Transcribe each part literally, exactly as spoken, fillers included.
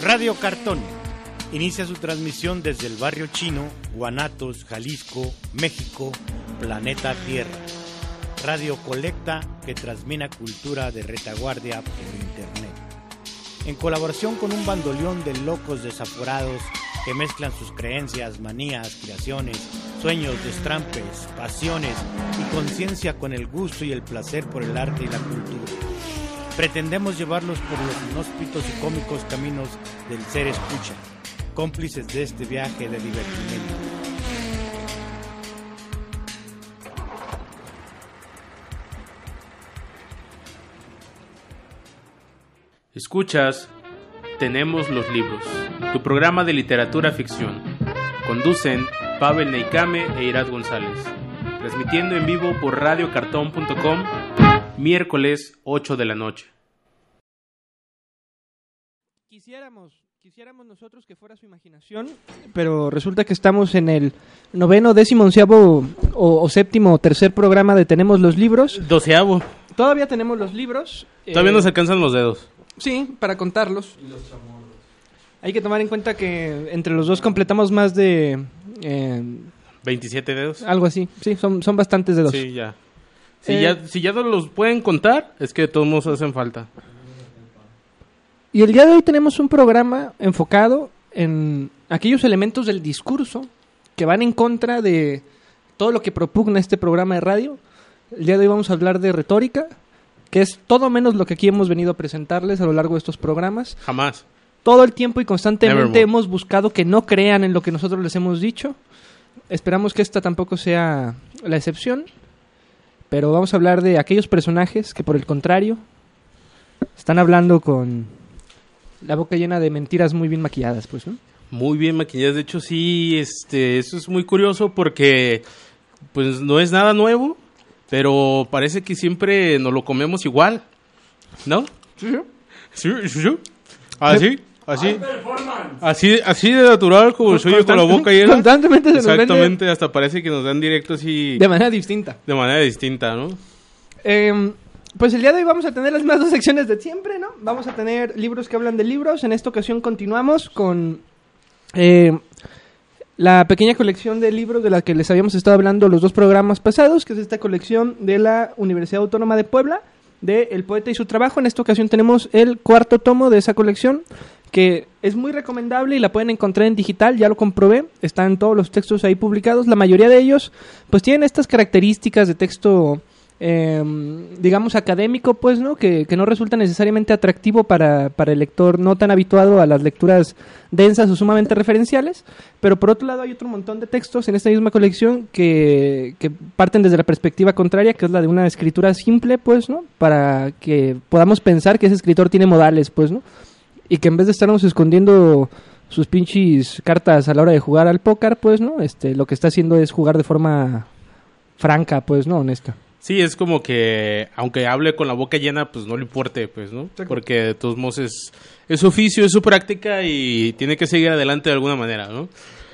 Radio Cartón inicia su transmisión desde el barrio chino, Guanatos, Jalisco, México, planeta Tierra. Radio Colecta que transmite cultura de retaguardia por internet. En colaboración con un bandoleón de locos desaforados que mezclan sus creencias, manías, creaciones, sueños, destrampes, pasiones y conciencia con el gusto y el placer por el arte y la cultura. Pretendemos llevarlos por los inhóspitos y cómicos caminos del ser escucha, cómplices de este viaje de divertimento. Escuchas Tenemos los Libros, tu programa de literatura ficción. Conducen Pavel Neikame e Irad González. Transmitiendo en vivo por radio cartón punto com, miércoles ocho de la noche. Quisiéramos, quisiéramos nosotros que fuera su imaginación, pero resulta que estamos en el noveno, décimo, onceavo o, o séptimo o tercer programa de Tenemos los Libros. Doceavo. Todavía tenemos los libros. Todavía eh, nos alcanzan los dedos. Sí, para contarlos. Y los chamorros. Hay que tomar en cuenta que entre los dos completamos más de... Eh, ¿veintisiete dedos? Algo así, sí, son, son bastantes dedos. Sí, ya. Si, eh, ya. si ya no los pueden contar, es que de todos modos hacen falta. Y el día de hoy tenemos un programa enfocado en aquellos elementos del discurso que van en contra de todo lo que propugna este programa de radio. El día de hoy vamos a hablar de retórica, que es todo menos lo que aquí hemos venido a presentarles a lo largo de estos programas. Jamás. Todo el tiempo y constantemente Nevermore. hemos buscado que no crean en lo que nosotros les hemos dicho. Esperamos que esta tampoco sea la excepción, pero vamos a hablar de aquellos personajes que, por el contrario, están hablando con la boca llena de mentiras muy bien maquilladas, pues, ¿no? Muy bien maquilladas. De hecho, sí, este, eso es muy curioso porque pues no es nada nuevo, pero parece que siempre nos lo comemos igual, ¿no? Sí, sí. Sí, sí, sí. Así, así, así, así de natural como soy yo con la boca llena. Constantemente se nos vende Exactamente, hasta parece que nos dan directo así de manera distinta. de manera distinta, ¿no? Eh, pues el día de hoy vamos a tener las mismas dos secciones de siempre, ¿no? Vamos a tener libros que hablan de libros. En esta ocasión continuamos con eh, la pequeña colección de libros de la que les habíamos estado hablando los dos programas pasados, que es esta colección de la Universidad Autónoma de Puebla, de El Poeta y su Trabajo. En esta ocasión tenemos el cuarto tomo de esa colección, que es muy recomendable y la pueden encontrar en digital, ya lo comprobé, están todos los textos ahí publicados. La mayoría de ellos pues tienen estas características de texto eh, digamos académico, pues, ¿no? Que, que no resulta necesariamente atractivo para, para el lector no tan habituado a las lecturas densas o sumamente referenciales, pero por otro lado hay otro montón de textos en esta misma colección que, que parten desde la perspectiva contraria, que es la de una escritura simple, pues, ¿no? Para que podamos pensar que ese escritor tiene modales, pues, ¿no? Y que en vez de estarnos escondiendo sus pinches cartas a la hora de jugar al póker, pues, ¿no? Este, lo que está haciendo es jugar de forma franca, pues, ¿no? Honesta. Sí, es como que, aunque hable con la boca llena, pues no le importe, pues, ¿no? Exacto. Porque de todos modos es, es su oficio, es su práctica y tiene que seguir adelante de alguna manera, ¿no?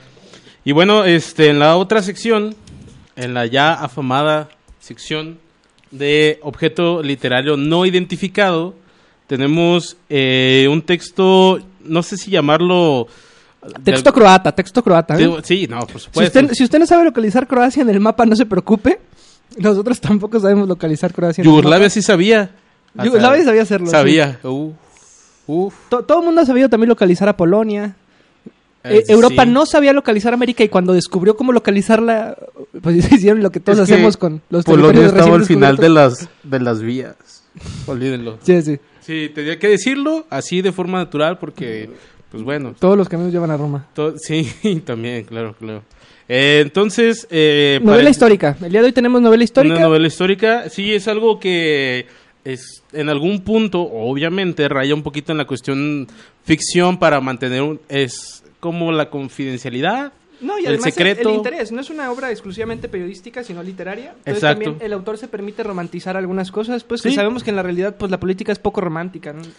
Y bueno, este, en la otra sección, en la ya afamada sección de objeto literario no identificado, tenemos eh, un texto, no sé si llamarlo... Texto de, croata, texto croata. ¿eh? de, sí, no, por Si supuesto. usted, si usted no sabe localizar Croacia en el mapa, no se preocupe. Nosotros tampoco sabemos localizar Croacia en Yugoslavia el mapa. sí sabía. Yugoslavia sabía hacerlo. Sabía. Sí. Uf, uf. To- todo el mundo ha sabido también localizar a Polonia. Eh, Eh, Europa sí. no sabía localizar América y cuando descubrió cómo localizarla, pues hicieron lo que todos Es que hacemos con los Polonia territorios estaba al recién final de descubiertos. las, de las vías. Olvídenlo. Sí, sí. Sí, tenía que decirlo así de forma natural porque, pues bueno. Todos los caminos llevan a Roma. To- sí, también, claro, claro. Eh, entonces... Eh, Novela para- histórica. El día de hoy tenemos novela histórica. Una novela histórica. Sí, es algo que es en algún punto, obviamente, raya un poquito en la cuestión ficción para mantener... Un, es como la confidencialidad. No, y el además el, secreto. el interés. No es una obra exclusivamente periodística, sino literaria. Entonces Exacto. también el autor se permite romantizar algunas cosas, pues que Sí. sabemos que en la realidad pues la política es poco romántica, ¿no?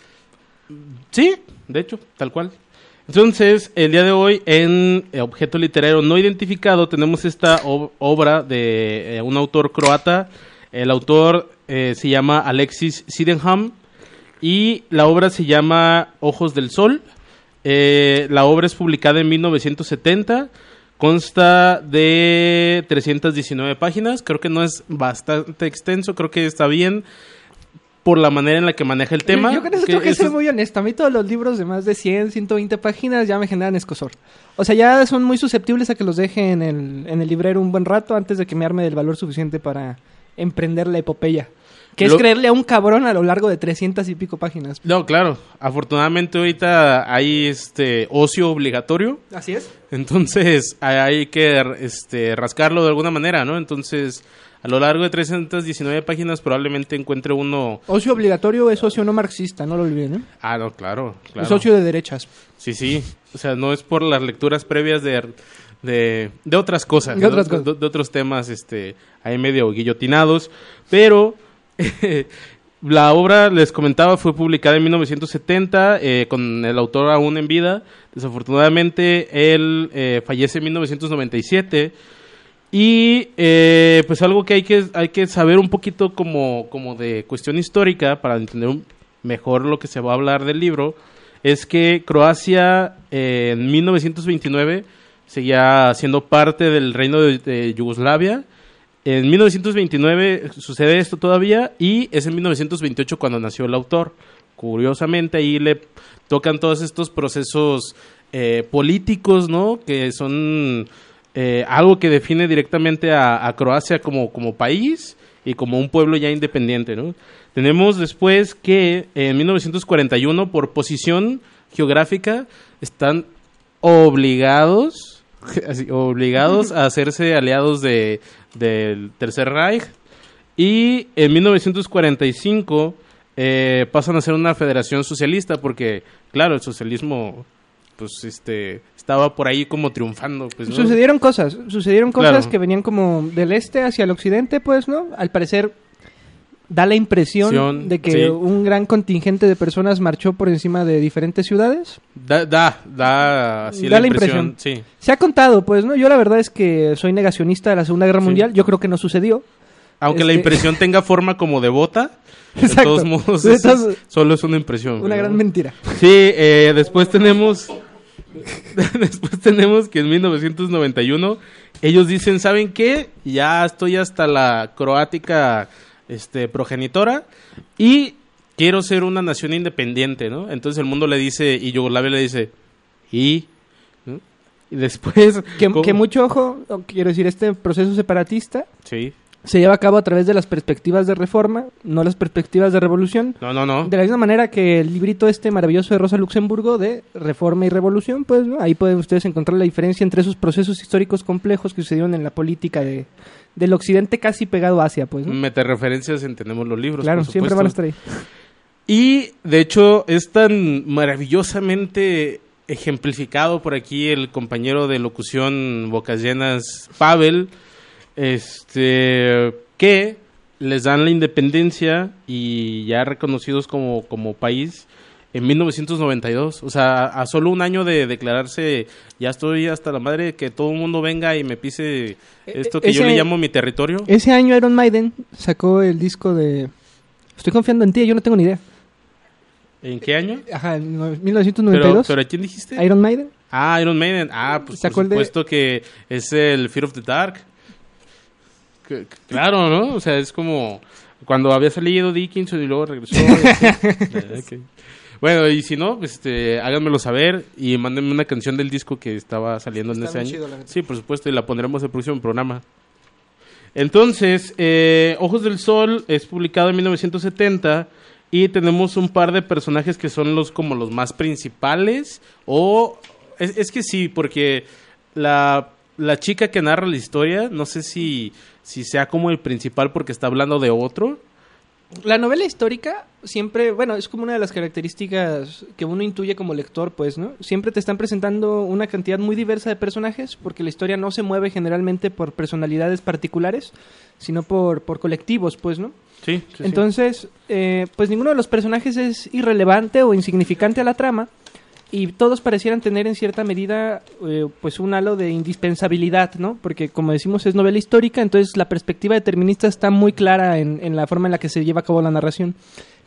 Sí, de hecho, tal cual. Entonces, el día de hoy, en eh, Objeto Literario No Identificado, tenemos esta ob- obra de eh, un autor croata. El autor eh, se llama Alexis Sydenham y la obra se llama Ojos del Sol. Eh, la obra es publicada en mil novecientos setenta, consta de trescientas diecinueve páginas, creo que no es bastante extenso, creo que está bien por la manera en la que maneja el tema. Yo, yo con eso que tengo que eso ser es- muy honesto. A mí todos los libros de más de cien, ciento veinte páginas ya me generan escozor. O sea, ya son muy susceptibles a que los deje en el, en el librero un buen rato antes de que me arme del valor suficiente para emprender la epopeya. Que Lo- es creerle a un cabrón a lo largo de trescientas y pico páginas. No, claro, afortunadamente ahorita hay este ocio obligatorio, Así es. entonces hay que este, rascarlo de alguna manera, ¿no? Entonces, a lo largo de trescientas diecinueve páginas probablemente encuentre uno... Ocio obligatorio es ocio no marxista, no lo olviden, ¿eh? Ah, no, claro, claro. Es ocio de derechas. Sí, sí, o sea, no es por las lecturas previas de, de, de otras cosas, De ¿no? otras cosas. De, de otros temas este, ahí medio guillotinados, pero la obra, les comentaba, fue publicada en mil novecientos setenta eh, con el autor aún en vida. Desafortunadamente, él eh, fallece en mil novecientos noventa y siete. Y eh, pues algo que hay que hay que saber un poquito como, como de cuestión histórica para entender un- mejor lo que se va a hablar del libro es que Croacia eh, en mil novecientos veintinueve seguía siendo parte del reino de, de Yugoslavia. En mil novecientos veintinueve sucede esto todavía y es en mil novecientos veintiocho cuando nació el autor. Curiosamente ahí le tocan todos estos procesos eh, políticos, ¿no? Que son eh, algo que define directamente a, a Croacia como, como país y como un pueblo ya independiente, ¿no? Tenemos después que en mil novecientos cuarenta y uno, por posición geográfica, están obligados, así, obligados a hacerse aliados de, del Tercer Reich. Y en mil novecientos cuarenta y cinco eh, pasan a ser una federación socialista porque, claro, el socialismo pues este estaba por ahí como triunfando. Pues, ¿no? Sucedieron cosas, sucedieron cosas Claro. que venían como del este hacia el occidente, pues, ¿no? Al parecer da la impresión Sion, de que sí. un gran contingente de personas marchó por encima de diferentes ciudades. Da, da, da, así Da la la impresión. Sí. Se ha contado, pues, ¿no? Yo la verdad es que soy negacionista de la Segunda Guerra Sí. Mundial. Yo creo que no sucedió. Aunque la Este- impresión tenga forma como de bota, de Exacto. todos modos, De es- todos- solo es una impresión. Una ¿no? gran mentira. Sí, eh, después tenemos después tenemos que en mil novecientos noventa y uno ellos dicen, ¿saben qué? Ya estoy hasta la croática este progenitora y quiero ser una nación independiente, ¿no? Entonces el mundo le dice y Yugoslavia le dice, ¿y? ¿no? Y después Que, ¿cómo? que mucho ojo, o quiero decir, este proceso separatista Sí. se lleva a cabo a través de las perspectivas de reforma, no las perspectivas de revolución. No, no, no. De la misma manera que el librito este maravilloso de Rosa Luxemburgo de Reforma y Revolución, pues ¿no? Ahí pueden ustedes encontrar la diferencia entre esos procesos históricos complejos que sucedieron en la política de, del occidente casi pegado a Asia, pues, ¿no? Mete referencias en Tenemos los libros, Claro, por siempre supuesto. van a estar ahí. Y de hecho es tan maravillosamente ejemplificado por aquí el compañero de locución Bocas Llenas, Pavel, este que les dan la independencia y ya reconocidos como, como país en mil novecientos noventa y dos. O sea, a solo un año de declararse, ya estoy hasta la madre de que todo el mundo venga y me pise esto que yo ese- le llamo mi territorio. Ese año Iron Maiden sacó el disco de Estoy confiando en ti, yo no tengo ni idea. ¿En qué año? Ajá, en no- mil novecientos noventa y Pero, dos. pero ¿a quién dijiste? Iron Maiden. Ah, Iron Maiden. Ah, pues Sacó por el de- supuesto que es el Fear of the Dark. Que- que- claro, ¿no? O sea, es como cuando había salido Dickinson y luego regresó. y así. Eh, ok. Bueno, y si no, pues, este, háganmelo saber y mándenme una canción del disco que estaba saliendo en Está ese muy año. chido, la neta. Sí, por supuesto, y la pondremos en el próximo programa. Entonces, eh, Ojos del Sol es publicado en mil novecientos setenta y tenemos un par de personajes que son los como los más principales o es, es que sí, porque la, la chica que narra la historia, no sé si, si sea como el principal porque está hablando de otro. La novela histórica siempre, bueno, es como una de las características que uno intuye como lector, pues, ¿no? Siempre te están presentando una cantidad muy diversa de personajes, porque la historia no se mueve generalmente por personalidades particulares, sino por, por colectivos, pues, ¿no? Sí, sí, sí. Entonces, eh, pues ninguno de los personajes es irrelevante o insignificante a la trama, y todos parecieran tener en cierta medida eh, pues un halo de indispensabilidad, ¿no? Porque como decimos es novela histórica, entonces la perspectiva determinista está muy clara en, en la forma en la que se lleva a cabo la narración.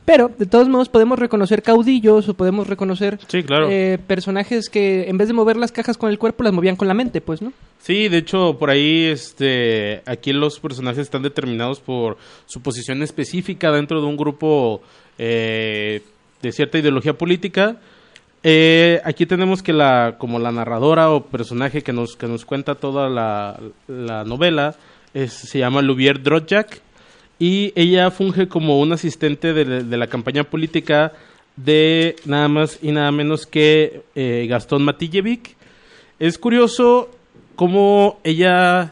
Pero, de todos modos, podemos reconocer caudillos o podemos reconocer sí, claro. eh, personajes que en vez de mover las cajas con el cuerpo, las movían con la mente, pues, ¿no? Sí, de hecho, por ahí, este, aquí los personajes están determinados por su posición específica dentro de un grupo eh, de cierta ideología política. Eh, aquí tenemos que la, como la narradora o personaje que nos, que nos cuenta toda la, la novela es, se llama Louvière Drotjak, y ella funge como un asistente de, de la campaña política de nada más y nada menos que eh, Gastón Matillevic. Es curioso cómo ella,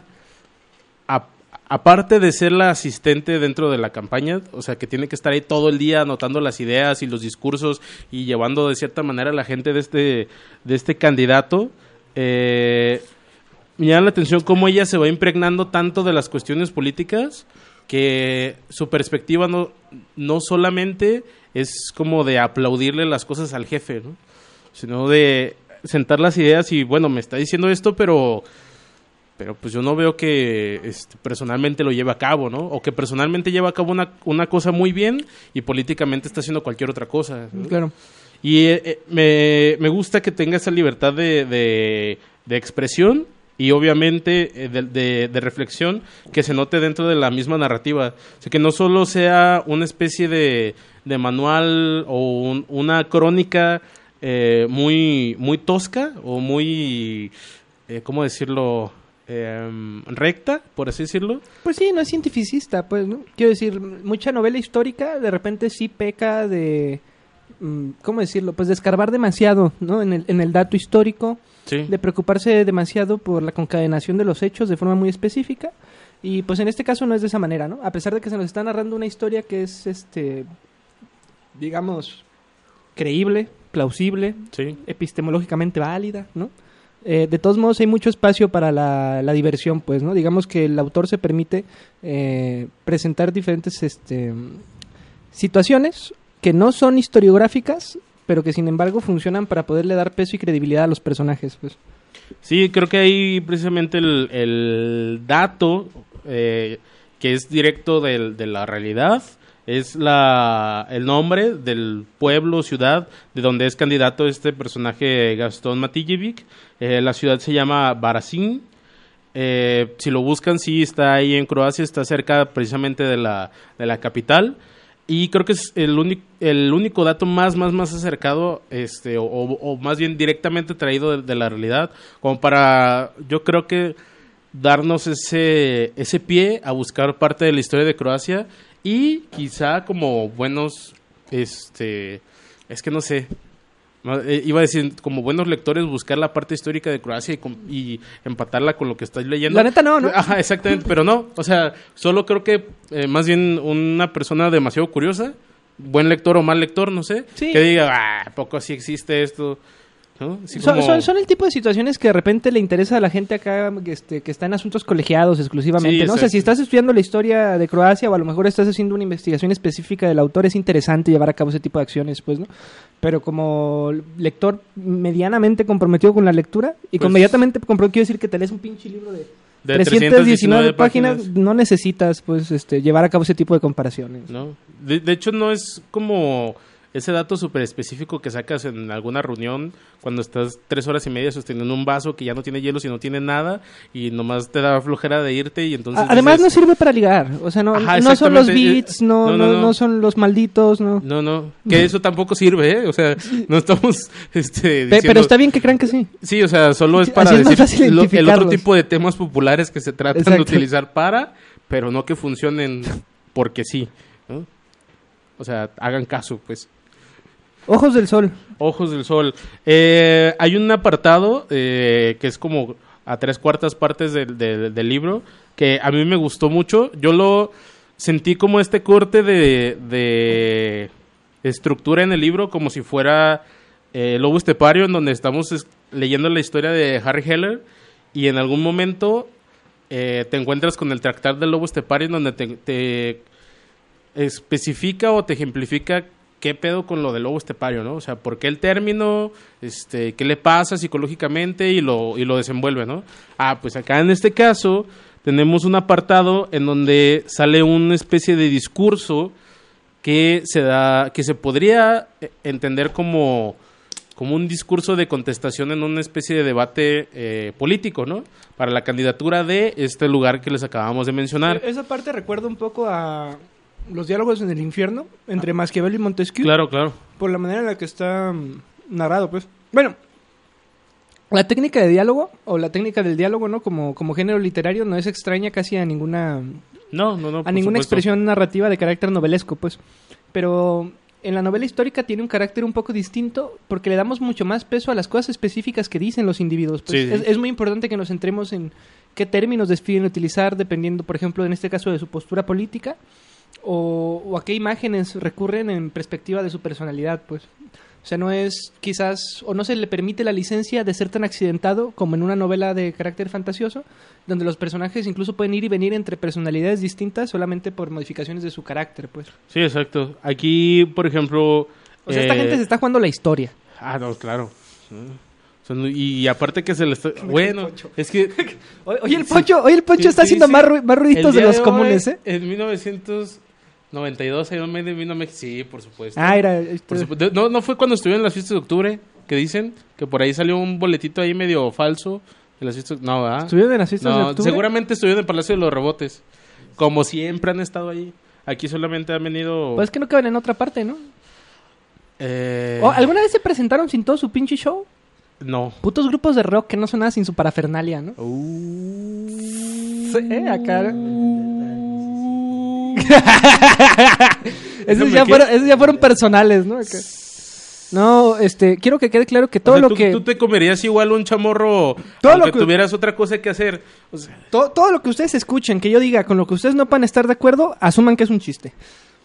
a, aparte de ser la asistente dentro de la campaña, o sea, que tiene que estar ahí todo el día anotando las ideas y los discursos y llevando de cierta manera a la gente de este, de este candidato, eh, me llama la atención cómo ella se va impregnando tanto de las cuestiones políticas que su perspectiva no, no solamente es como de aplaudirle las cosas al jefe, ¿no? Sino de sentar las ideas y, bueno, me está diciendo esto, pero pero pues yo no veo que este, personalmente lo lleve a cabo, ¿no? O que personalmente lleva a cabo una, una cosa muy bien y políticamente está haciendo cualquier otra cosa, ¿no? Claro. Y eh, me, me gusta que tenga esa libertad de, de, de expresión y obviamente eh, de, de, de reflexión que se note dentro de la misma narrativa. O sea, que no solo sea una especie de, de manual o un, una crónica eh, muy, muy tosca o muy, eh, ¿cómo decirlo?, eh, recta, por así decirlo. Pues sí, no es cientificista, pues, ¿no? Quiero decir, mucha novela histórica de repente sí peca de, ¿cómo decirlo?, pues de escarbar demasiado, ¿no?, en el, en el dato histórico. Sí. De preocuparse demasiado por la concadenación de los hechos de forma muy específica, y pues en este caso no es de esa manera, ¿no? A pesar de que se nos está narrando una historia que es, este, digamos, creíble, plausible, sí, epistemológicamente válida, ¿no? Eh, de todos modos hay mucho espacio para la, la diversión, pues, ¿no? Digamos que el autor se permite eh, presentar diferentes este, situaciones que no son historiográficas, pero que sin embargo funcionan para poderle dar peso y credibilidad a los personajes, pues. Sí, creo que ahí precisamente el, el dato eh, que es directo del, de la realidad es la el nombre del pueblo, ciudad, de donde es candidato este personaje Gastón Matillevic. Eh, la ciudad se llama Varazin. Eh, si lo buscan, sí, está ahí en Croacia, está cerca precisamente de la, de la capital. Y creo que es el único el único dato más más más acercado, este o, o más bien directamente traído de, de la realidad, como para, yo creo que darnos ese ese pie a buscar parte de la historia de Croacia y quizá como buenos este es que no sé, iba a decir como buenos lectores buscar la parte histórica de Croacia y, y empatarla con lo que estáis leyendo. La neta no, ¿no? Ajá, exactamente, pero no, o sea, solo creo que eh, más bien una persona demasiado curiosa, buen lector o mal lector, no sé, sí, que diga, ah, poco así existe esto, ¿no? Así son, como... son, son el tipo de situaciones que de repente le interesa a la gente acá este, que está en asuntos colegiados exclusivamente, sí, ¿no? O sea, si estás estudiando la historia de Croacia o a lo mejor estás haciendo una investigación específica del autor, es interesante llevar a cabo ese tipo de acciones, pues, ¿no? Pero como lector medianamente comprometido con la lectura, y pues, con medianamente comprometido quiero decir que te lees un pinche libro de, de trescientas diecinueve páginas, páginas, no necesitas pues este llevar a cabo ese tipo de comparaciones. No, de, de hecho no es como ese dato súper específico que sacas en alguna reunión cuando estás tres horas y media sosteniendo un vaso que ya no tiene hielo, si no tiene nada, y nomás te da flojera de irte y entonces... Además dices... no sirve para ligar, o sea, no, Ajá, no son los beats, no no, no, no, no son los malditos, no. No, no, que eso tampoco sirve, ¿eh? O sea, no estamos... este diciendo... Pero está bien que crean que sí. Sí, o sea, solo es para es decir lo, el otro tipo de temas populares que se tratan Exacto. de utilizar para, pero no que funcionen porque sí, ¿no? O sea, hagan caso, pues. Ojos del Sol. Ojos del Sol. Eh, hay un apartado eh, que es como a tres cuartas partes del, del, del libro que a mí me gustó mucho. Yo lo sentí como este corte de, de estructura en el libro, como si fuera eh, Lobo Estepario, en donde estamos es, leyendo la historia de Harry Heller y en algún momento eh, te encuentras con el Tractar del Lobo Estepario, en donde te, te especifica o te ejemplifica qué pedo con lo del lobo estepario, ¿no? O sea, ¿por qué el término? Este, ¿qué le pasa psicológicamente? Y lo, y lo desenvuelve, ¿no? Ah, pues acá en este caso tenemos un apartado en donde sale una especie de discurso que se da, que se podría entender como, como un discurso de contestación en una especie de debate eh, político, ¿no? Para la candidatura de este lugar que les acabamos de mencionar. Esa parte recuerda un poco a los diálogos en el infierno entre Maquiavelo y Montesquieu. Claro, claro. Por la manera en la que está um, narrado, pues. Bueno, la técnica de diálogo, o la técnica del diálogo, ¿no? Como, como género literario, no es extraña casi a ninguna... No, no, no. A ninguna supuesto. expresión narrativa de carácter novelesco, pues. Pero en la novela histórica tiene un carácter un poco distinto porque le damos mucho más peso a las cosas específicas que dicen los individuos. Pues. Sí, sí. Es, es muy importante que nos centremos en qué términos deciden utilizar dependiendo, por ejemplo, en este caso de su postura política o, o a qué imágenes recurren en perspectiva de su personalidad, pues. O sea, no es quizás, o no se le permite la licencia de ser tan accidentado como en una novela de carácter fantasioso, donde los personajes incluso pueden ir y venir entre personalidades distintas solamente por modificaciones de su carácter, pues. Sí, exacto. Aquí, por ejemplo... O sea, esta eh, gente se está jugando la historia. Ah, no, claro. O sea, no- y, y aparte que se le está... Bueno, es que... Oye, oye, el Poncho, oye, el Poncho Sí, está sí, haciendo sí. más, ru- más ruiditos El de día los hoy, comunes, ¿eh? En mil novecientos noventa y dos, Iron Maiden vino a México. Sí, por supuesto. Ah, era... Por este, supuesto. No, no fue cuando estuvieron en las fiestas de octubre, que dicen que por ahí salió un boletito ahí medio falso de las fiestas. No, ¿verdad? ¿Estuvieron en las fiestas de No, octubre? seguramente estuvieron en el Palacio de los Rebotes. Como siempre han estado ahí. Aquí solamente han venido... Pues es que no caben en otra parte, ¿no? eh, ¿O ¿Alguna vez se presentaron sin todo su pinche show? No. Putos grupos de rock que no son nada sin su parafernalia, ¿no? Uh, Sí, eh, acá... esos, Dígame ya qué. fueron, esos ya fueron personales, ¿no? Acá. No, este, quiero que quede claro que todo o sea, lo tú, que... tú te comerías igual un chamorro Todo aunque lo que- tuvieras otra cosa que hacer. O sea, To- todo lo que ustedes escuchen, que yo diga, con lo que ustedes no puedan estar de acuerdo, asuman que es un chiste.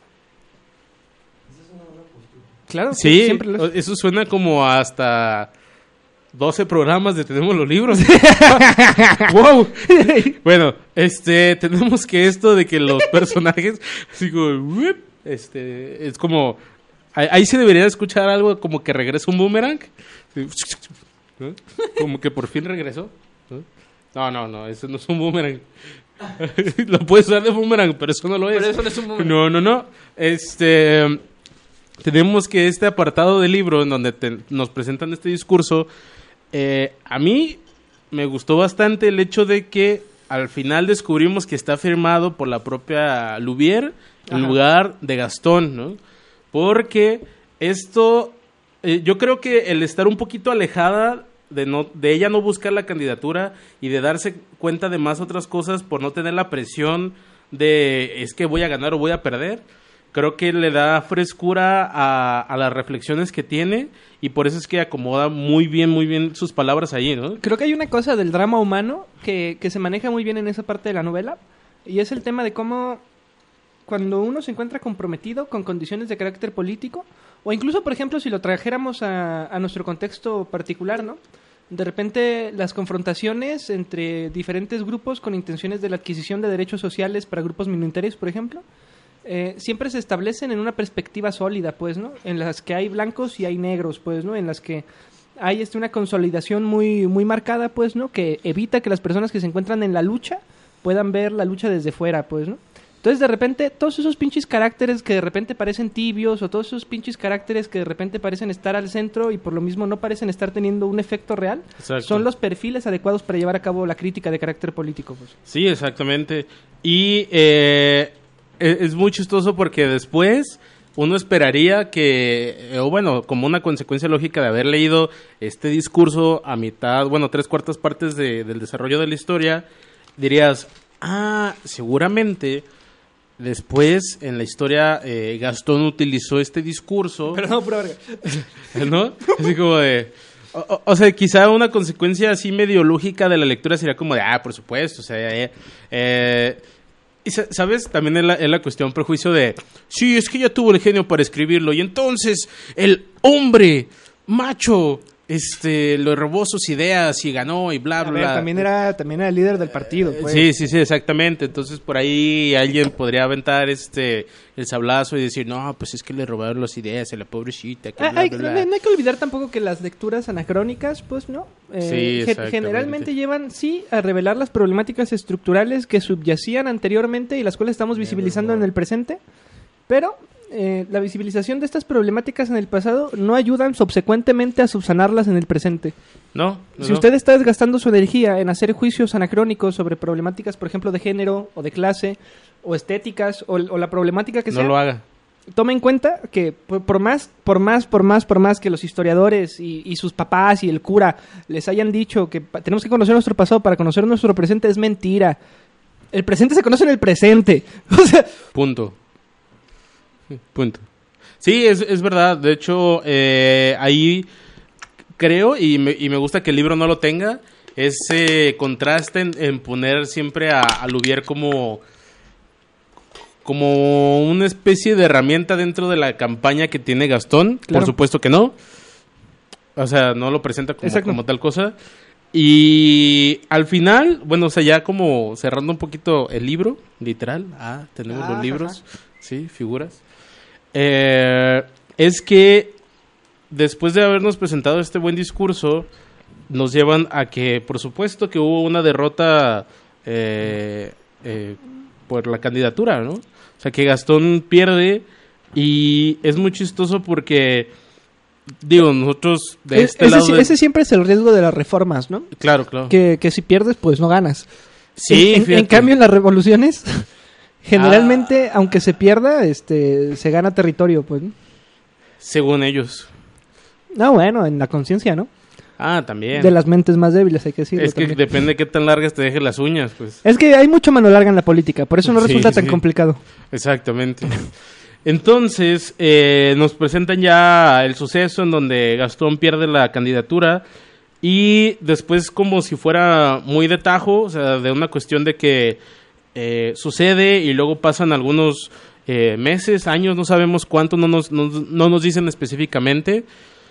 Claro, sí, siempre lo es. eso suena como hasta doce programas de Tenemos los Libros. ¡Wow! Bueno, este, tenemos que esto de que los personajes, así como, "Whip", este, es como, ahí, ahí se debería escuchar algo como que regresa un boomerang. ¿No? Como que por fin regresó. ¿No? No, no, no, eso no es un boomerang. Lo puedes usar de boomerang, pero eso no lo es. Pero eso no es un boomerang. No, no, no. Este, tenemos que este apartado del libro en donde te- nos presentan este discurso, eh, a mí me gustó bastante el hecho de que al final descubrimos que está firmado por la propia Louvière en Ajá. lugar de Gastón, ¿no? Porque esto, eh, yo creo que el estar un poquito alejada de no de ella no buscar la candidatura y de darse cuenta de más otras cosas por no tener la presión de es que voy a ganar o voy a perder, creo que le da frescura a, a las reflexiones que tiene y por eso es que acomoda muy bien, muy bien sus palabras ahí, ¿no? Creo que hay una cosa del drama humano que, que se maneja muy bien en esa parte de la novela y es el tema de cómo cuando uno se encuentra comprometido con condiciones de carácter político o incluso, por ejemplo, si lo trajéramos a, a nuestro contexto particular, ¿no? De repente las confrontaciones entre diferentes grupos con intenciones de la adquisición de derechos sociales para grupos minoritarios, por ejemplo, eh, siempre se establecen en una perspectiva sólida, pues, ¿no? En las que hay blancos y hay negros, pues, ¿no? En las que hay este, una consolidación muy, muy marcada, pues, ¿no? Que evita que las personas que se encuentran en la lucha puedan ver la lucha desde fuera, pues, ¿no? Entonces, de repente, todos esos pinches caracteres que de repente parecen tibios o todos esos pinches caracteres que de repente parecen estar al centro y por lo mismo no parecen estar teniendo un efecto real, Exacto. son los perfiles adecuados para llevar a cabo la crítica de carácter político, pues. Sí, exactamente. Y eh, es, es muy chistoso porque después uno esperaría que, eh, o bueno, como una consecuencia lógica de haber leído este discurso a mitad, bueno, tres cuartas partes de- del desarrollo de la historia, dirías, ah, seguramente después en la historia eh, Gastón utilizó este discurso. Pero no, pura verga. ¿No? Así como de... O, o- o sea, quizá una consecuencia así medio lógica de la lectura sería como de, ah, por supuesto, o sea, eh, eh, y sa- ¿sabes? También es la, es la cuestión, prejuicio de, sí, es que ya tuvo el genio para escribirlo, y entonces el hombre macho, este, le robó sus ideas y ganó y bla, A bla, ver, bla. también era, también era el líder del partido, pues. Sí, sí, sí, exactamente. Entonces por ahí alguien podría aventar este el sablazo y decir, no, pues es que le robaron las ideas a la pobrecita. Que Ah, bla, hay- bla, no, bla". no hay que olvidar tampoco que las lecturas anacrónicas, pues, ¿no? Eh, Sí, ge- exactamente. generalmente llevan, sí, a revelar las problemáticas estructurales que subyacían anteriormente y las cuales estamos visibilizando en el presente, pero eh, la visibilización de estas problemáticas en el pasado no ayudan subsecuentemente a subsanarlas en el presente. No, no Si no. usted está desgastando su energía en hacer juicios anacrónicos sobre problemáticas, por ejemplo, de género o de clase o estéticas o, o la problemática que no sea, lo haga. tome en cuenta que por, por más, por más, por más, por más que los historiadores y, y sus papás y el cura les hayan dicho que pa- tenemos que conocer nuestro pasado para conocer nuestro presente, es mentira. El presente se conoce en el presente. O sea, Punto. Punto. Sí, es, es verdad. De hecho, eh, ahí creo, y me, y me gusta que el libro no lo tenga, ese contraste en, en poner siempre a, a Lubier como, como una especie de herramienta dentro de la campaña que tiene Gastón. Claro. Por supuesto que no. O sea, no lo presenta como, Exacto. como tal cosa. Y al final, bueno, o sea, ya como cerrando un poquito el libro, literal. Ah, tenemos Ah, los libros. ajá. Sí, figuras. Eh, es que después de habernos presentado este buen discurso, nos llevan a que, por supuesto, que hubo una derrota eh, eh, por la candidatura, ¿no? O sea, que Gastón pierde y es muy chistoso porque, digo, nosotros de e- este ese, lado... sí- de- ese siempre es el riesgo de las reformas, ¿no? Claro, claro. Que, que si pierdes, pues no ganas. Sí, en, en- fíjate. en cambio, en las revoluciones, generalmente, aunque se pierda, este, se gana territorio, pues. ¿no? Según ellos. No, bueno, en la conciencia, ¿no? Ah, también. De las mentes más débiles, hay que decirlo. Es que también. depende de qué tan largas te dejen las uñas, pues. Es que hay mucho mano larga en la política, por eso no Sí, resulta tan sí. complicado. Exactamente. Entonces, eh, nos presentan ya el suceso en donde Gastón pierde la candidatura y después como si fuera muy de tajo, o sea, de una cuestión de que eh, sucede y luego pasan algunos eh, meses, años, no sabemos cuánto, no nos, no, no nos dicen específicamente.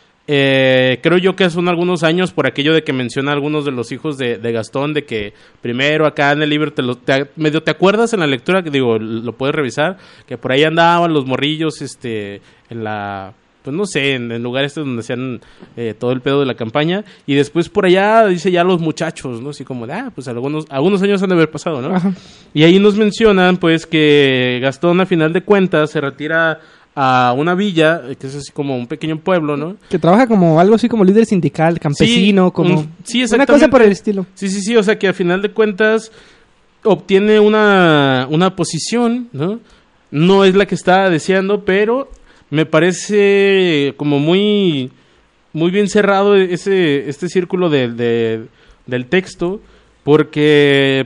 Eh, creo yo que son algunos años por aquello de que menciona a algunos de los hijos de, de Gastón, de que primero acá en el libro te lo, te, medio te acuerdas en la lectura, que digo, lo puedes revisar, que por ahí andaban los morrillos este en la, pues no sé, en, en lugares donde hacían eh, todo el pedo de la campaña, y después por allá dice ya los muchachos, ¿no? Así como de, ah, pues algunos, algunos años han de haber pasado, ¿no? Ajá. Y ahí nos mencionan pues que Gastón a final de cuentas se retira a una villa, que es así como un pequeño pueblo, ¿no? Que trabaja como algo así como líder sindical, campesino, Sí, como un- sí, una exactamente. cosa por el estilo. Sí, sí, sí, o sea que a final de cuentas obtiene una, una posición, ¿no? No es la que estaba deseando, pero me parece como muy, muy bien cerrado ese, este círculo de, de- del texto, porque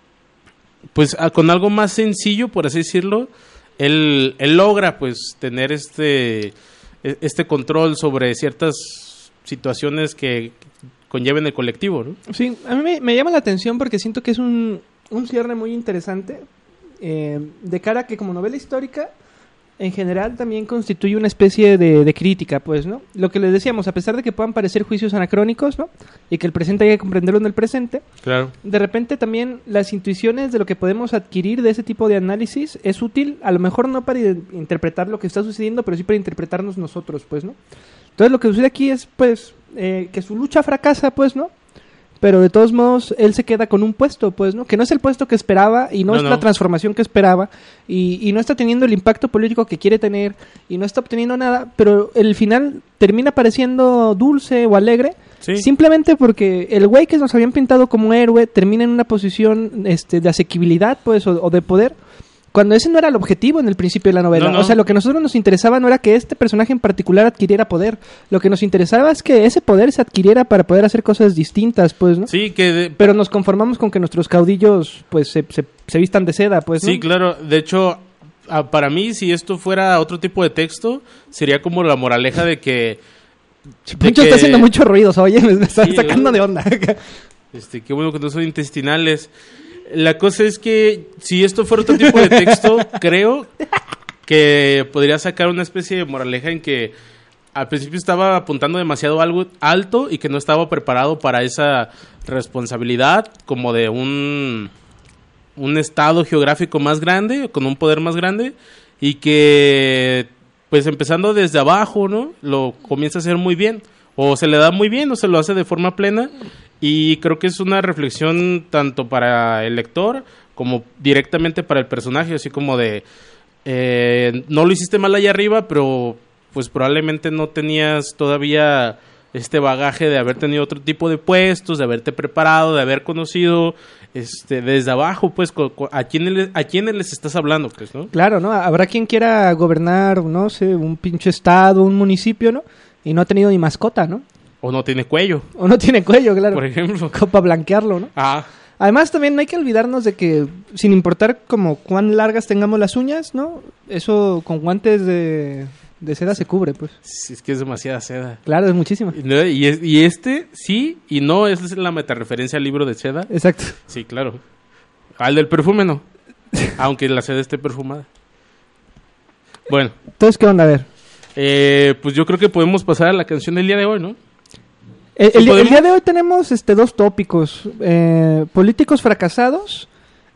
pues a- con algo más sencillo, por así decirlo, él, él logra pues tener este, e- este control sobre ciertas situaciones que conlleven el colectivo, ¿no? Sí, a mí me, me llama la atención porque siento que es un, un cierre muy interesante eh, de cara a que como novela histórica en general también constituye una especie de, de crítica, pues, ¿no? Lo que les decíamos, a pesar de que puedan parecer juicios anacrónicos, ¿no? Y que el presente hay que comprenderlo en el presente, Claro. de repente también las intuiciones de lo que podemos adquirir de ese tipo de análisis es útil, a lo mejor no para i- interpretar lo que está sucediendo, pero sí para interpretarnos nosotros, pues, ¿no? Entonces lo que sucede aquí es, pues, eh, que su lucha fracasa, pues, ¿no? Pero de todos modos él se queda con un puesto, pues, ¿no? Que no es el puesto que esperaba y no, No, es no. la transformación que esperaba y, y no está teniendo el impacto político que quiere tener y no está obteniendo nada, pero el final termina pareciendo dulce o alegre. Sí. Simplemente porque el güey que nos habían pintado como héroe termina en una posición este, de asequibilidad, pues, o, o de poder, cuando ese no era el objetivo en el principio de la novela. No, no. O sea, lo que a nosotros nos interesaba no era que este personaje en particular adquiriera poder. Lo que nos interesaba es que ese poder se adquiriera para poder hacer cosas distintas, pues, ¿no? Sí, que de- Pero nos conformamos con que nuestros caudillos, pues, se, se, se vistan de seda, pues, ¿no? sí, claro. De hecho, a- para mí, si esto fuera otro tipo de texto, sería como la moraleja de que... de Poncho que- está haciendo muchos ruidos, oye, me está Sí, sacando ¿no? de onda. Este, qué bueno que no son intestinales. La cosa es que si esto fuera otro tipo de texto, creo que podría sacar una especie de moraleja en que al principio estaba apuntando demasiado algo alto y que no estaba preparado para esa responsabilidad como de un, un estado geográfico más grande, con un poder más grande, y que pues empezando desde abajo, ¿no? Lo comienza a hacer muy bien, o se le da muy bien o se lo hace de forma plena, y creo que es una reflexión tanto para el lector como directamente para el personaje, así como de eh, no lo hiciste mal allá arriba, pero pues probablemente no tenías todavía este bagaje de haber tenido otro tipo de puestos, de haberte preparado, de haber conocido este desde abajo, pues, co- co- a quiénes a quiénes les estás hablando, pues, ¿no? Claro, ¿no? Habrá quien quiera gobernar, no sé, un pinche estado, un municipio, ¿no? Y no ha tenido ni mascota, ¿no? O no tiene cuello, O no tiene cuello, claro. por ejemplo. Como para blanquearlo, ¿no? Ah, Además, también no hay que olvidarnos de que, sin importar como cuán largas tengamos las uñas, ¿no? Eso con guantes de, de seda se cubre, pues. sí, es que es demasiada seda. Claro, es muchísimo. Y, no- y es- y este, sí y no, esa es la metareferencia al libro de seda. Exacto. Sí, claro. Al del perfume no, aunque la seda esté perfumada. Bueno, Entonces, ¿qué onda? A ver. eh, pues yo creo que podemos pasar a la canción del día de hoy, ¿no? El, ¿Sí el- el podemos? día de hoy tenemos este dos tópicos. Eh, políticos fracasados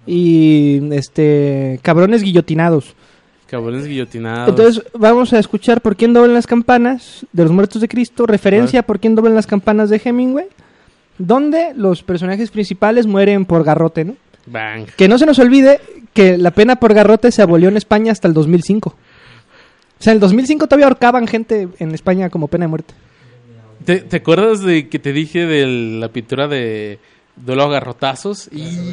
y este cabrones guillotinados. Cabrones guillotinados. Entonces vamos a escuchar Por quién doblan las campanas de los muertos de Cristo, referencia a Por quién doblan las campanas de Hemingway, donde los personajes principales mueren por garrote, ¿no? Bang. Que no se nos olvide que la pena por garrote se abolió en España hasta el dos mil cinco. O sea, en el dos mil cinco todavía ahorcaban gente en España como pena de muerte. ¿Te, te acuerdas de que te dije de la pintura de duelo a garrotazos?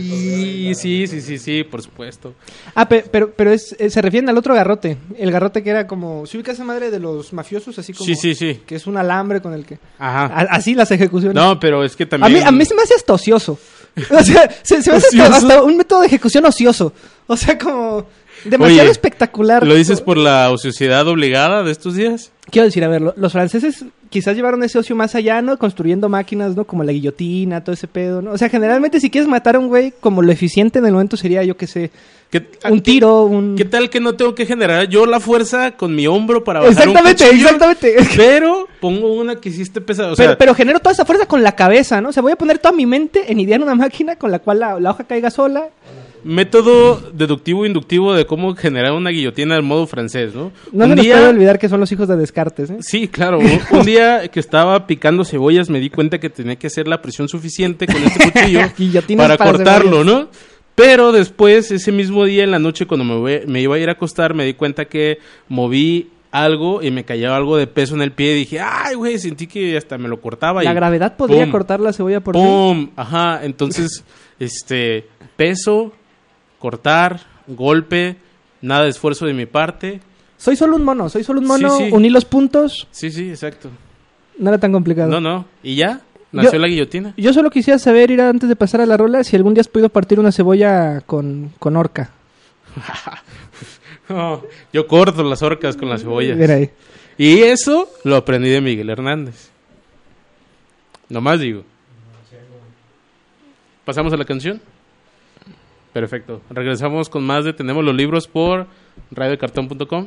Y sí, sí, sí, sí, por supuesto. Ah, pe- pero, pero es, eh, se refieren al otro garrote. El garrote que era como... ¿Se ubica esa madre de los mafiosos? Así como... Sí, sí, sí. Que es un alambre con el que... Ajá. A- así las ejecuciones. No, pero es que a, también... mí, a mí se me hace hasta ocioso. O sea, se, se me hace hasta, ¿Ocioso? hasta un método de ejecución ocioso. O sea, como... Demasiado Oye, espectacular. ¿Lo dices por la ociosidad obligada de estos días? Quiero decir, a ver, lo- los franceses quizás llevaron ese ocio más allá, ¿no? Construyendo máquinas, ¿no? Como la guillotina, todo ese pedo, ¿no? O sea, generalmente si quieres matar a un güey, como lo eficiente en el momento sería, yo qué sé, ¿Qué, un tiro, un... ¿Qué tal que no tengo que generar yo la fuerza con mi hombro para bajar Exactamente, un cuchillo? exactamente. Pero pongo una que sí esté pesada. O sea, pero, pero genero toda esa fuerza con la cabeza, ¿no? O sea, voy a poner toda mi mente en idear una máquina con la cual la, la hoja caiga sola. método deductivo inductivo de cómo generar una guillotina al modo francés, ¿no? No un se nos día... puede olvidar que son los hijos de Descartes, ¿eh? Sí, claro. Un, un día que estaba picando cebollas me di cuenta que tenía que hacer la presión suficiente con este cuchillo Guillotinas para, para cortarlo, ¿no? Pero después, ese mismo día en la noche, cuando me, voy- me iba a ir a acostar, me di cuenta que moví algo y me cayó algo de peso en el pie y dije, ay, güey, sentí que hasta me lo cortaba. La y gravedad podría ¡pum! cortar la cebolla por ti. ¡Pum! Ajá, entonces, este, peso, cortar, golpe, nada de esfuerzo de mi parte. Soy solo un mono, soy solo un mono, Sí, sí. uní los puntos, Sí, sí, exacto. no era tan complicado. No, no. ¿Y ya? ¿Nació Yo- la guillotina? Yo solo quisiera saber, ir antes de pasar a la rola, si algún día has podido partir una cebolla con, con horca. No, yo corto las orcas con las cebollas. Mira ahí. Y eso lo aprendí de Miguel Hernández. Nomás digo. ¿Pasamos a la canción? Perfecto. Regresamos con más de Tenemos los Libros por radio cartón punto com.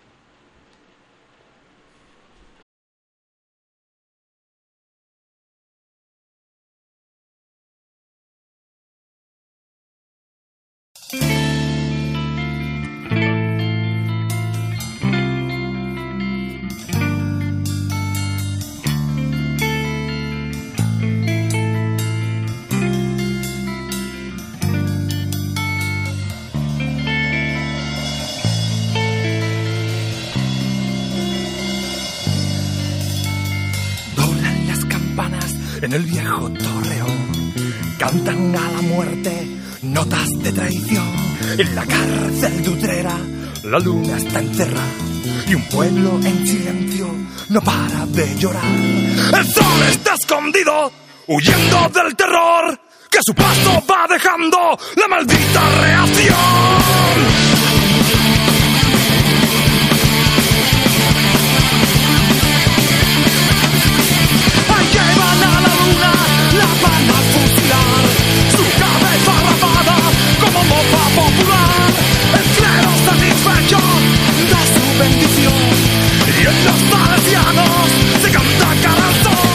Doblan las campanas en el viejo torreón, cantan a la muerte notas de traición. En la cárcel de Utrera la luna está encerrada y un pueblo en silencio no para de llorar. El sol está escondido huyendo del terror que su paso va dejando la maldita reacción. Llevan a la luna, la van a fusilar, su cabeza rapada como mofa popular. El clero satisfecho da su bendición y en los salesianos se canta cara al sol.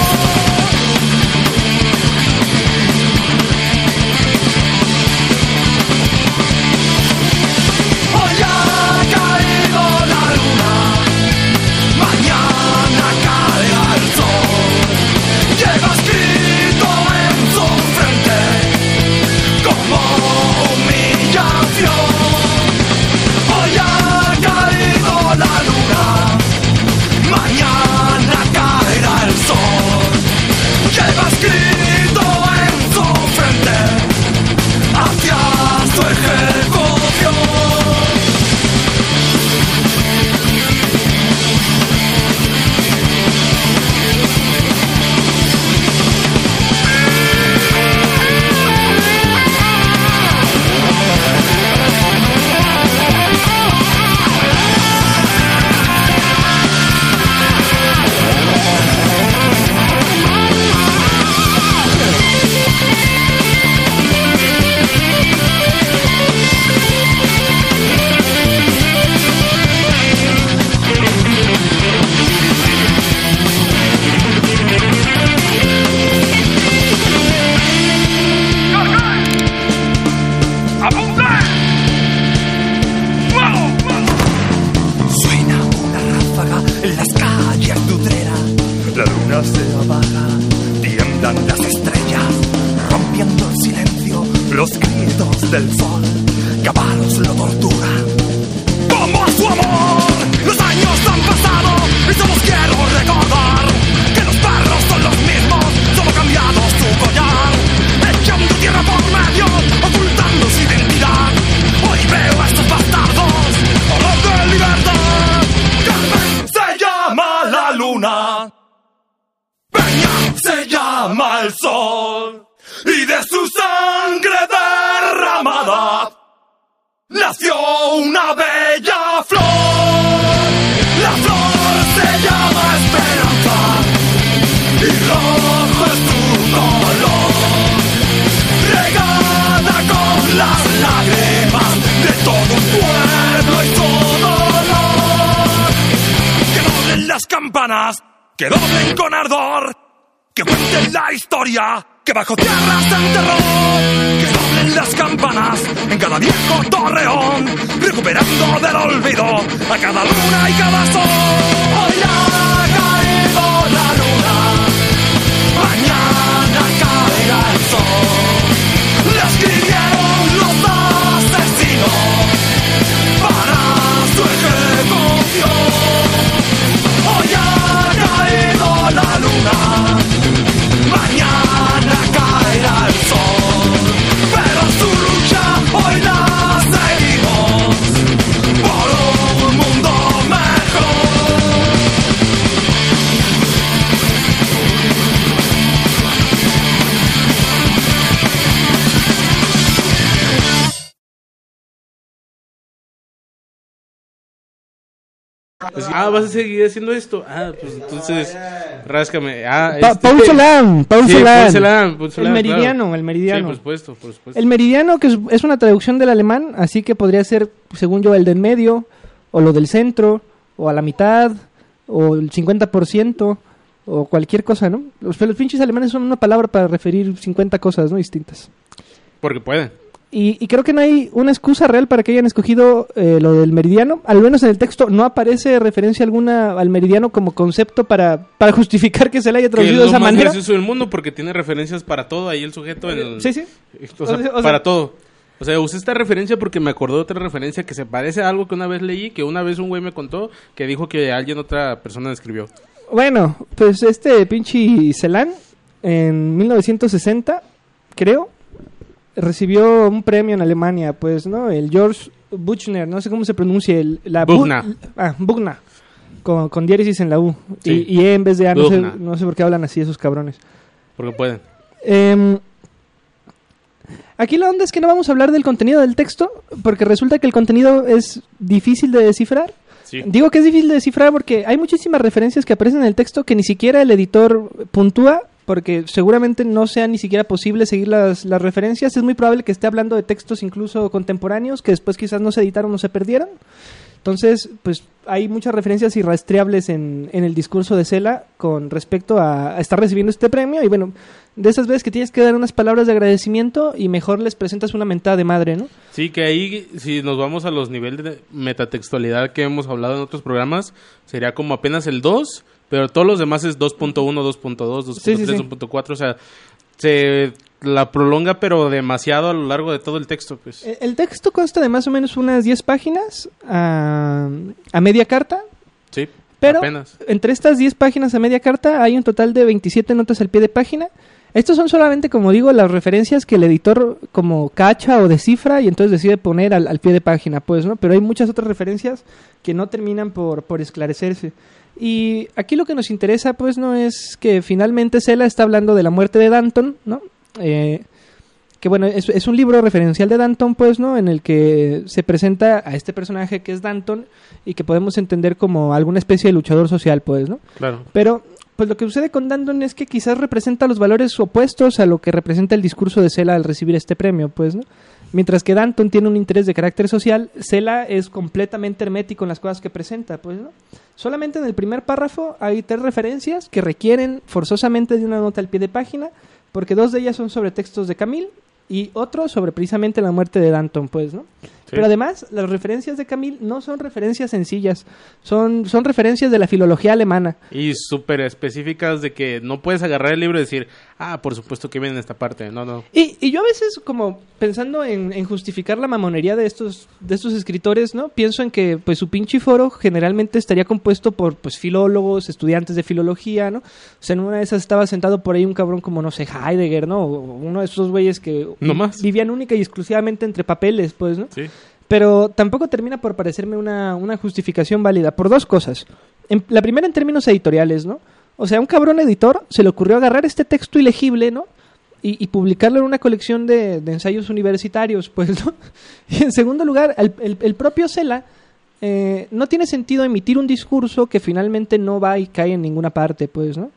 del sol, caballos lo torturan como a su amor. Los años han pasado y solo quiero recordar que los perros son los mismos, solo cambiado su collar, echando tierra por medio, ocultando su identidad. Hoy veo a estos bastardos, oro de libertad. Carmen se llama la luna, Peña se llama el sol, y de su sangre derramada nació una bella flor. La flor se llama esperanza y rojo es su color, regada con las lágrimas de todo un pueblo y su dolor. Que doblen las campanas, que doblen con ardor, que cuenten la historia que bajo tierra se enterró. Que doblen las campanas en cada viejo torreón, recuperando del olvido a cada luna y cada sol. Hoy ha caído la luna, mañana caerá el sol. Le escribieron los asesinos para su ejecución. Hoy ha caído la luna, mañana caerá el sol, pero su lucha hoy la seguimos por un mundo mejor. Pues, ah, ¿vas a seguir haciendo esto? Ah, pues entonces, ráscame. Ah, Pa- este- Paul Celan, Paul Sí, Celan. Paul Celan, Paul Celan, El meridiano, claro. el meridiano. Sí, por supuesto, por supuesto. El meridiano, que es, es una traducción del alemán, así que podría ser, según yo, el del medio, o lo del centro, o a la mitad, o el cincuenta por ciento, o cualquier cosa, ¿no? Los, los pinches alemanes son una palabra para referir cincuenta cosas, ¿no? Distintas. Porque pueden. Y, y creo que no hay una excusa real para que hayan escogido eh, lo del meridiano. Al menos en el texto no aparece referencia alguna al meridiano como concepto para, para justificar que se le haya Que es traducido de lo esa más manera. gracioso del mundo porque tiene referencias para todo ahí el sujeto en el... Sí, sí. O sea, O sea, o sea- para todo. O sea, usé esta referencia porque me acordé de otra referencia que se parece a algo que una vez leí, que una vez un güey me contó, que dijo que alguien, otra persona escribió. Bueno, pues este pinche Celan, en mil novecientos sesenta, creo, recibió un premio en Alemania, pues, ¿no? El George Buchner, no sé cómo se pronuncia. El, la Bu- Bugna. Ah, Bugna. Con, con diéresis en la U. Sí. Y, y E en vez de A, no sé, Bugna. no sé por qué hablan así esos cabrones. Porque pueden. Em, aquí la onda es que no vamos a hablar del contenido del texto, porque resulta que el contenido es difícil de descifrar. Sí. Digo que es difícil de descifrar porque hay muchísimas referencias que aparecen en el texto que ni siquiera el editor puntúa, porque seguramente no sea ni siquiera posible seguir las, las referencias. Es muy probable que esté hablando de textos incluso contemporáneos que después quizás no se editaron o se perdieron. Entonces, pues hay muchas referencias irrastreables en, en el discurso de Cela con respecto a, a estar recibiendo este premio. Y bueno, de esas veces que tienes que dar unas palabras de agradecimiento y mejor les presentas una mentada de madre, ¿no? Sí, que ahí, si nos vamos a los niveles de metatextualidad que hemos hablado en otros programas, sería como apenas el dos, pero todos los demás es dos punto uno, dos punto dos, dos punto tres, Sí, sí, sí. dos punto cuatro, o sea, se la prolonga pero demasiado a lo largo de todo el texto, pues. El el texto consta de más o menos unas diez páginas a, a media carta, Sí, pero apenas. entre estas diez páginas a media carta hay un total de veintisiete notas al pie de página. Estos son solamente, como digo, las referencias que el editor como cacha o descifra y entonces decide poner al, al pie de página, pues, ¿no? Pero hay muchas otras referencias que no terminan por, por esclarecerse. Y aquí lo que nos interesa, pues, no es que finalmente Cela está hablando de la muerte de Danton, ¿no? Eh, que bueno, es, es un libro referencial de Danton, pues, ¿no? En el que se presenta a este personaje que es Danton y que podemos entender como alguna especie de luchador social, pues, ¿no? Claro. Pero, pues lo que sucede con Danton es que quizás representa los valores opuestos a lo que representa el discurso de Cela al recibir este premio, pues, ¿no? Mientras que Danton tiene un interés de carácter social, Cela es completamente hermético en las cosas que presenta, pues, ¿no? Solamente en el primer párrafo hay tres referencias que requieren forzosamente de una nota al pie de página, porque dos de ellas son sobre textos de Camille y otro sobre precisamente la muerte de Danton, pues, ¿no? Pero además, las referencias de Camille no son referencias sencillas, son, son referencias de la filología alemana. Y súper específicas de que no puedes agarrar el libro y decir, ah, por supuesto que viene en esta parte, no, no. Y, y yo a veces, como pensando en, en justificar la mamonería de estos, de estos escritores, ¿no? Pienso en que pues su pinche foro generalmente estaría compuesto por pues filólogos, estudiantes de filología, ¿no? O sea, en una de esas estaba sentado por ahí un cabrón como, no sé, Heidegger, ¿no? O uno de esos güeyes que no más. vivían única y exclusivamente entre papeles, pues, ¿no? Sí. Pero tampoco termina por parecerme una, una justificación válida, por dos cosas. En, la primera en términos editoriales, ¿no? O sea, a un cabrón editor se le ocurrió agarrar este texto ilegible, ¿no? Y, y publicarlo en una colección de, de ensayos universitarios, pues, ¿no? Y en segundo lugar, el, el, el propio Cela eh, no tiene sentido emitir un discurso que finalmente no va y cae en ninguna parte, pues, ¿no?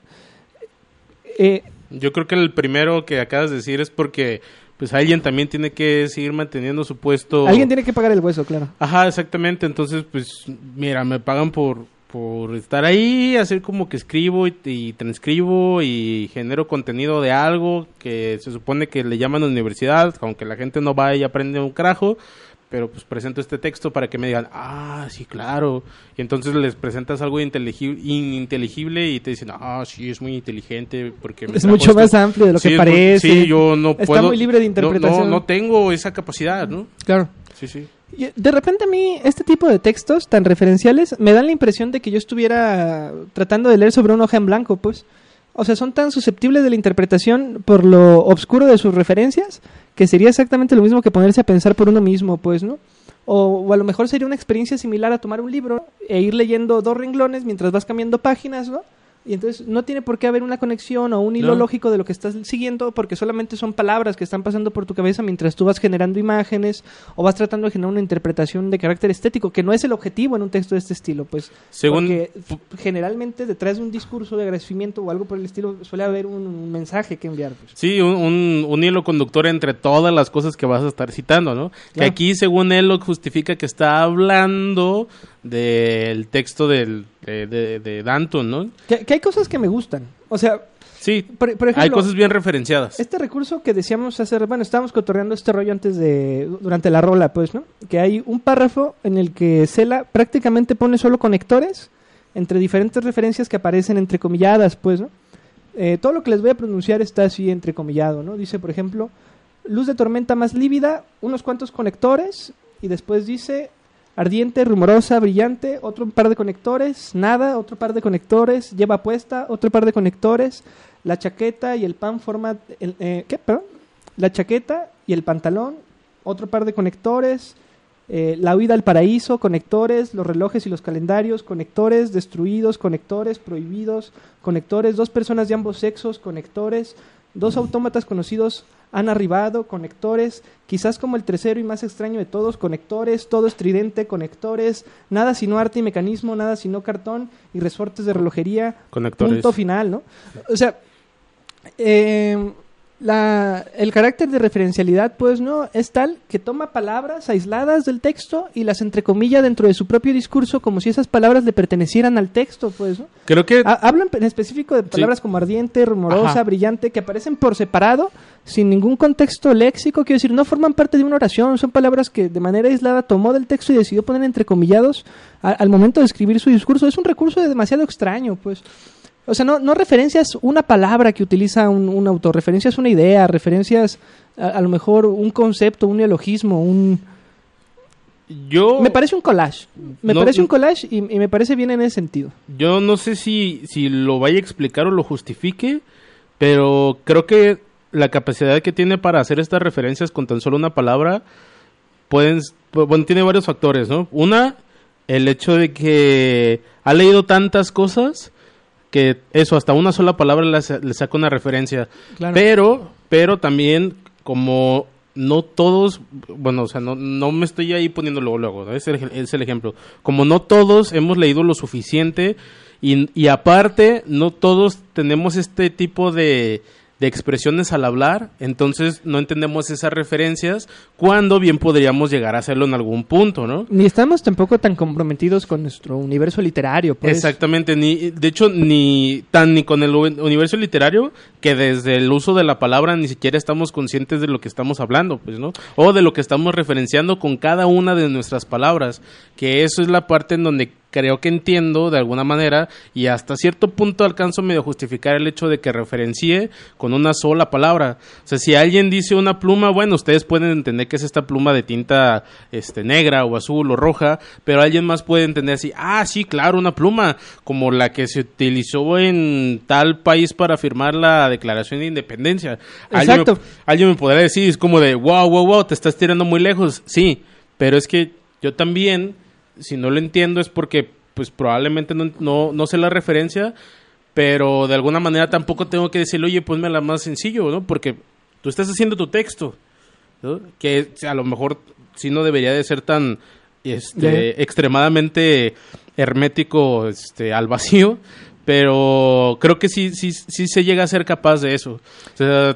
Eh, Yo creo que el primero que acabas de decir es porque pues alguien también tiene que seguir manteniendo su puesto. Alguien tiene que pagar el hueso, claro. Ajá, exactamente. Entonces, pues, mira, me pagan por, por estar ahí, hacer como que escribo y, y transcribo y genero contenido de algo que se supone que le llaman universidad, aunque la gente no va y aprende un carajo. Pero pues presento este texto para que me digan, ah, sí, claro. Y entonces les presentas algo inteligible, ininteligible y te dicen, ah, sí, es muy inteligente. Porque me es mucho esto. más amplio de lo sí, que parece. Sí, yo no Está puedo. muy libre de interpretación. No, no, no tengo esa capacidad, ¿no? Claro. Sí, sí. Y de repente a mí este tipo de textos tan referenciales me dan la impresión de que yo estuviera tratando de leer sobre una hoja en blanco, pues. O sea, son tan susceptibles de la interpretación por lo obscuro de sus referencias que sería exactamente lo mismo que ponerse a pensar por uno mismo, pues, ¿no? O, o a lo mejor sería una experiencia similar a tomar un libro e ir leyendo dos renglones mientras vas cambiando páginas, ¿no? Y entonces no tiene por qué haber una conexión o un hilo no. lógico de lo que estás siguiendo porque solamente son palabras que están pasando por tu cabeza mientras tú vas generando imágenes o vas tratando de generar una interpretación de carácter estético, que no es el objetivo en un texto de este estilo, pues. Según... Porque generalmente detrás de un discurso de agradecimiento o algo por el estilo suele haber un, un mensaje que enviar, pues. Sí, un, un, un hilo conductor entre todas las cosas que vas a estar citando, ¿no? Claro. Que aquí, según él, lo justifica que está hablando del texto del, de, de, de Danton, ¿no? Que, que hay cosas que me gustan. O sea, sí, por, por ejemplo, hay cosas bien referenciadas. Este recurso que decíamos hacer, bueno, estábamos cotorreando este rollo antes de, durante la rola, pues, ¿no? Que hay un párrafo en el que Cela prácticamente pone solo conectores entre diferentes referencias que aparecen entrecomilladas, pues, ¿no? Eh, todo lo que les voy a pronunciar está así entrecomillado, ¿no? Dice, por ejemplo, luz de tormenta más lívida, unos cuantos conectores, y después dice ardiente, rumorosa, brillante, otro par de conectores, nada, otro par de conectores, lleva puesta, otro par de conectores, la chaqueta y el pan forman, el, eh, ¿qué? Perdón, la chaqueta y el pantalón, otro par de conectores, eh, la huida al paraíso, conectores, los relojes y los calendarios, conectores, destruidos, conectores, prohibidos, conectores, dos personas de ambos sexos, conectores, dos autómatas conocidos han arribado, conectores, quizás como el tercero y más extraño de todos, conectores, todo estridente, conectores, nada sino arte y mecanismo, nada sino cartón y resortes de relojería, conectores. Punto final, ¿no? O sea, eh, la, el carácter de referencialidad, pues, ¿no? Es tal que toma palabras aisladas del texto y las entrecomilla dentro de su propio discurso como si esas palabras le pertenecieran al texto, pues, ¿no? Creo que... Ha, hablan en específico de palabras sí. como ardiente, rumorosa, Ajá. brillante, que aparecen por separado, sin ningún contexto léxico, quiero decir, no forman parte de una oración, son palabras que de manera aislada tomó del texto y decidió poner entrecomillados a, al momento de escribir su discurso. Es un recurso demasiado extraño, pues. O sea, no, no referencias una palabra que utiliza un, un autor, referencias una idea, referencias a, a lo mejor un concepto, un neologismo, un... Yo... Me parece un collage, me no, parece un collage y, y me parece bien en ese sentido. Yo no sé si, si lo vaya a explicar o lo justifique, pero creo que la capacidad que tiene para hacer estas referencias con tan solo una palabra, pueden, bueno, tiene varios factores, ¿no? Una, el hecho de que ha leído tantas cosas que eso, hasta una sola palabra le, le saca una referencia. Claro. Pero, pero también, como no todos, bueno, o sea, no, no me estoy ahí poniendo luego, luego, ¿no? es, el, es el ejemplo. Como no todos hemos leído lo suficiente y, y aparte, no todos tenemos este tipo de, de expresiones al hablar, entonces no entendemos esas referencias cuando bien podríamos llegar a hacerlo en algún punto, ¿no? Ni estamos tampoco tan comprometidos con nuestro universo literario, pues. Exactamente, ni de hecho ni tan ni con el universo literario que desde el uso de la palabra ni siquiera estamos conscientes de lo que estamos hablando, pues, ¿no? O de lo que estamos referenciando con cada una de nuestras palabras, que eso es la parte en donde creo que entiendo de alguna manera y hasta cierto punto alcanzo medio a justificar el hecho de que referencie con una sola palabra. O sea, si alguien dice una pluma, bueno, ustedes pueden entender que es esta pluma de tinta este negra o azul o roja, pero alguien más puede entender así, ah, sí, claro, una pluma, como la que se utilizó en tal país para firmar la Declaración de Independencia. Exacto. Alguien me, alguien me podrá decir, es como de, wow, wow, wow, te estás tirando muy lejos. Sí, pero es que yo también... Si no lo entiendo es porque pues probablemente no, no, no sé la referencia, pero de alguna manera tampoco tengo que decirle, oye, ponme la más sencillo, ¿no? Porque tú estás haciendo tu texto, ¿no? Que a lo mejor sí no debería de ser tan este, yeah. extremadamente hermético este, al vacío, pero creo que sí, sí, sí se llega a ser capaz de eso. O sea,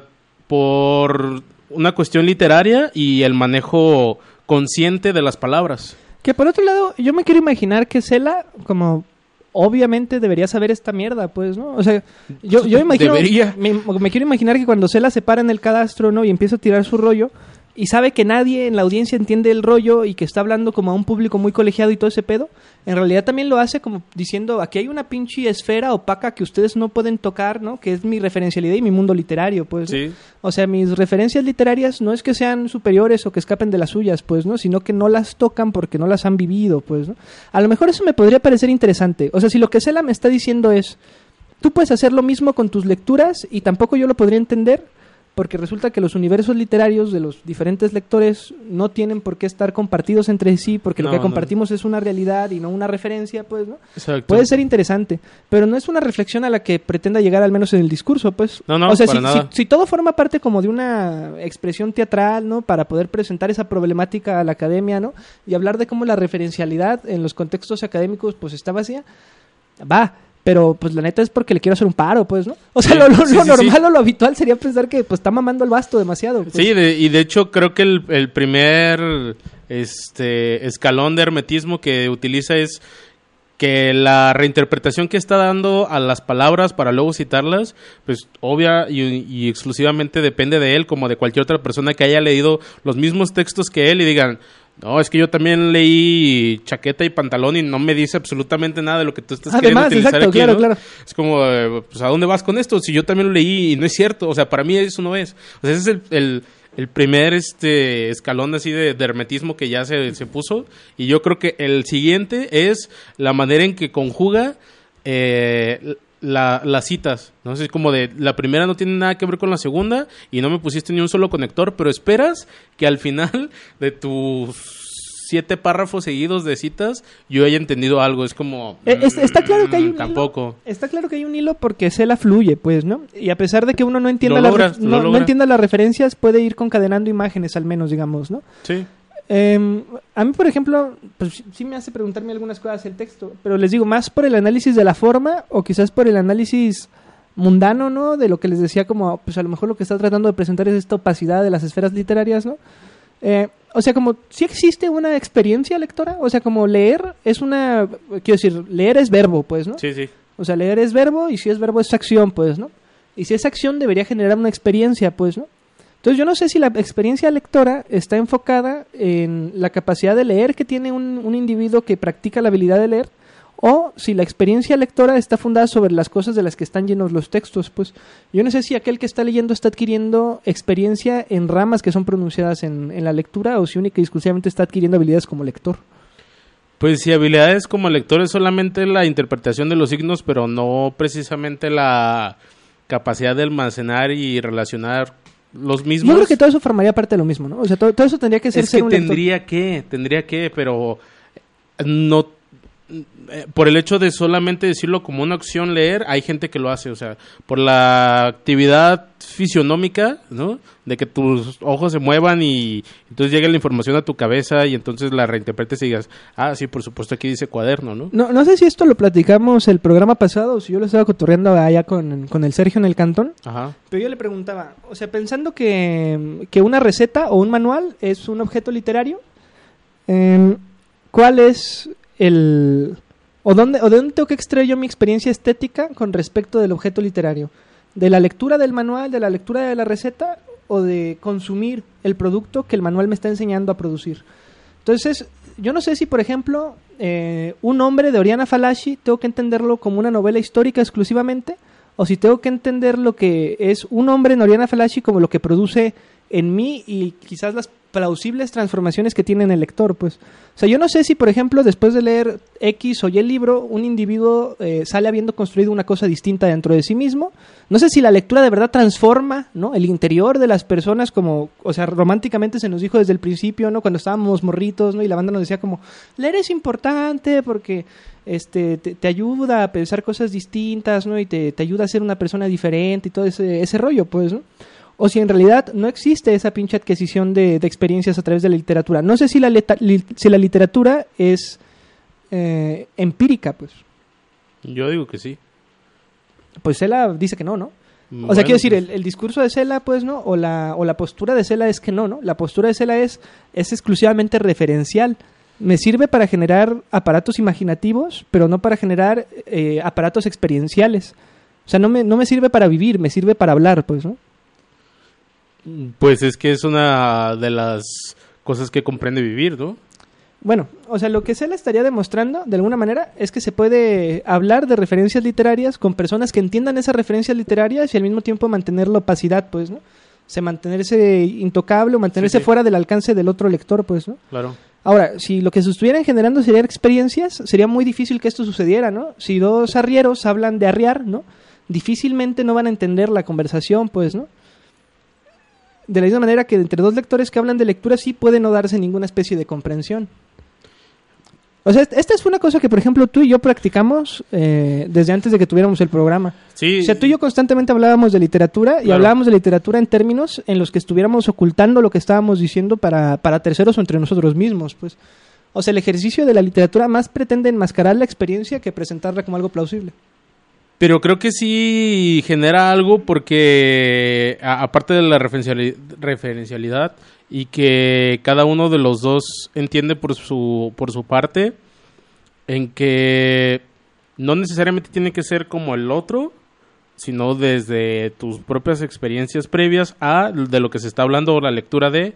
por una cuestión literaria y el manejo consciente de las palabras. Que por otro lado, yo me quiero imaginar que Cela, como obviamente debería saber esta mierda, pues, ¿no? O sea, yo, yo imagino... Debería. Me, me quiero imaginar que cuando Cela se para en el cadastro, ¿no? Y empieza a tirar su rollo, y sabe que nadie en la audiencia entiende el rollo y que está hablando como a un público muy colegiado y todo ese pedo, en realidad también lo hace como diciendo, aquí hay una pinche esfera opaca que ustedes no pueden tocar, ¿no? Que es mi referencialidad y mi mundo literario, pues. Sí. O sea, mis referencias literarias no es que sean superiores o que escapen de las suyas, pues, ¿no? Sino que no las tocan porque no las han vivido, pues, ¿no? A lo mejor eso me podría parecer interesante. O sea, si lo que Cela me está diciendo es, tú puedes hacer lo mismo con tus lecturas y tampoco yo lo podría entender, porque resulta que los universos literarios de los diferentes lectores no tienen por qué estar compartidos entre sí, porque no, lo que compartimos no. es una realidad y no una referencia, pues, ¿no? Exacto. Puede ser interesante, pero no es una reflexión a la que pretenda llegar, al menos en el discurso, pues. No, no, o sea, para si, nada. Si, si todo forma parte como de una expresión teatral, ¿no? Para poder presentar esa problemática a la academia, ¿no? Y hablar de cómo la referencialidad en los contextos académicos, pues, está vacía, va. Pero, pues, la neta es porque le quiero hacer un paro, pues, ¿no? O sea, sí, lo, lo, sí, lo sí, normal sí. o lo habitual sería pensar que, pues, está mamando el basto demasiado. Pues. Sí, de, y de hecho creo que el, el primer este escalón de hermetismo que utiliza es que la reinterpretación que está dando a las palabras para luego citarlas, pues, obvia y, y exclusivamente depende de él, como de cualquier otra persona que haya leído los mismos textos que él y digan... No, es que yo también leí chaqueta y pantalón y no me dice absolutamente nada de lo que tú estás Además, queriendo utilizar exacto, aquí, claro, ¿no? claro. Es como, eh, pues, ¿a dónde vas con esto? Si yo también lo leí y no es cierto. O sea, para mí eso no es. O sea, ese es el, el, el primer este escalón así de, de hermetismo que ya se, se puso. Y yo creo que el siguiente es la manera en que conjuga eh, la, las citas, ¿no? Es como de, la primera no tiene nada que ver con la segunda y no me pusiste ni un solo conector, pero esperas que al final de tus siete párrafos seguidos de citas yo haya entendido algo. Es como... Eh, es, está claro que hay un tampoco. hilo. Está claro que hay un hilo porque Cela fluye, pues, ¿no? Y a pesar de que uno no entienda, Lo las, logras, no, lo no entienda las referencias, puede ir concadenando imágenes al menos, digamos, ¿no? Sí. Eh, a mí, por ejemplo, pues sí me hace preguntarme algunas cosas el texto, pero les digo, más por el análisis de la forma o quizás por el análisis mundano, ¿no? De lo que les decía, como, pues a lo mejor lo que está tratando de presentar es esta opacidad de las esferas literarias, ¿no? Eh, o sea, como, ¿sí existe una experiencia lectora? O sea, como leer es una... Quiero decir, leer es verbo, pues, ¿no? Sí, sí. O sea, leer es verbo y si es verbo es acción, pues, ¿no? Y si es acción debería generar una experiencia, pues, ¿no? Entonces yo no sé si la experiencia lectora está enfocada en la capacidad de leer que tiene un, un individuo que practica la habilidad de leer, o si la experiencia lectora está fundada sobre las cosas de las que están llenos los textos. Pues yo no sé si aquel que está leyendo está adquiriendo experiencia en ramas que son pronunciadas en, en la lectura, o si única y exclusivamente está adquiriendo habilidades como lector. Pues si habilidades como lector es solamente la interpretación de los signos, pero no precisamente la capacidad de almacenar y relacionar los mismos. Yo creo que todo eso formaría parte de lo mismo, ¿no? O sea, todo, todo eso tendría que ser, es ser que un tendría lector. que, tendría que, pero no por el hecho de solamente decirlo como una opción leer, hay gente que lo hace, o sea, por la actividad fisionómica, ¿no? De que tus ojos se muevan y entonces llega la información a tu cabeza y entonces la reinterpretes y digas, ah, sí, por supuesto aquí dice cuaderno, ¿no? No, no sé si esto lo platicamos el programa pasado o si yo lo estaba cotorreando allá con, con el Sergio en el cantón. Ajá. Pero yo le preguntaba, o sea, pensando que, que una receta o un manual es un objeto literario, eh, ¿cuál es el o dónde o de dónde tengo que extraer yo mi experiencia estética con respecto del objeto literario? ¿De la lectura del manual, de la lectura de la receta o de consumir el producto que el manual me está enseñando a producir? Entonces, yo no sé si, por ejemplo, eh, un hombre de Oriana Fallaci tengo que entenderlo como una novela histórica exclusivamente, o si tengo que entender lo que es un hombre en Oriana Fallaci como lo que produce en mí y quizás las plausibles transformaciones que tiene en el lector, pues. O sea, yo no sé si, por ejemplo, después de leer X o Y el libro, un individuo eh, sale habiendo construido una cosa distinta dentro de sí mismo. No sé si la lectura de verdad transforma, ¿no?, el interior de las personas, como, o sea, románticamente se nos dijo desde el principio, ¿no?, cuando estábamos morritos, ¿no?, y la banda nos decía como, leer es importante porque este te, te ayuda a pensar cosas distintas, ¿no?, y te, te ayuda a ser una persona diferente y todo ese, ese rollo, pues, ¿no? O si en realidad no existe esa pinche adquisición de, de experiencias a través de la literatura. No sé si la, leta, li, si la literatura es eh, empírica, pues. Yo digo que sí. Pues Cela dice que no, ¿no? Bueno, o sea, quiero decir, pues... el, el discurso de Cela, pues, ¿no? O la, o la postura de Cela es que no, ¿no? La postura de Cela es, es exclusivamente referencial. Me sirve para generar aparatos imaginativos, pero no para generar eh, aparatos experienciales. O sea, no me, no me sirve para vivir, me sirve para hablar, pues, ¿no? Pues es que es una de las cosas que comprende vivir, ¿no? Bueno, o sea, lo que Cela estaría demostrando, de alguna manera, es que se puede hablar de referencias literarias con personas que entiendan esas referencias literarias y al mismo tiempo mantener la opacidad, pues, ¿no? O sea, mantenerse intocable o mantenerse sí, sí. fuera del alcance del otro lector, pues, ¿no? Claro. Ahora, si lo que se estuvieran generando serían experiencias, sería muy difícil que esto sucediera, ¿no? Si dos arrieros hablan de arriar, ¿no?, difícilmente no van a entender la conversación, pues, ¿no? De la misma manera que entre dos lectores que hablan de lectura sí puede no darse ninguna especie de comprensión. O sea, esta es una cosa que, por ejemplo, tú y yo practicamos eh, desde antes de que tuviéramos el programa. Sí. O sea, tú y yo constantemente hablábamos de literatura y Claro. hablábamos de literatura en términos en los que estuviéramos ocultando lo que estábamos diciendo para, para terceros o entre nosotros mismos, pues. O sea, el ejercicio de la literatura más pretende enmascarar la experiencia que presentarla como algo plausible. Pero creo que sí genera algo porque, a, aparte de la referenciali- referencialidad y que cada uno de los dos entiende por su, por su parte, en que no necesariamente tiene que ser como el otro, sino desde tus propias experiencias previas a de lo que se está hablando o la lectura de.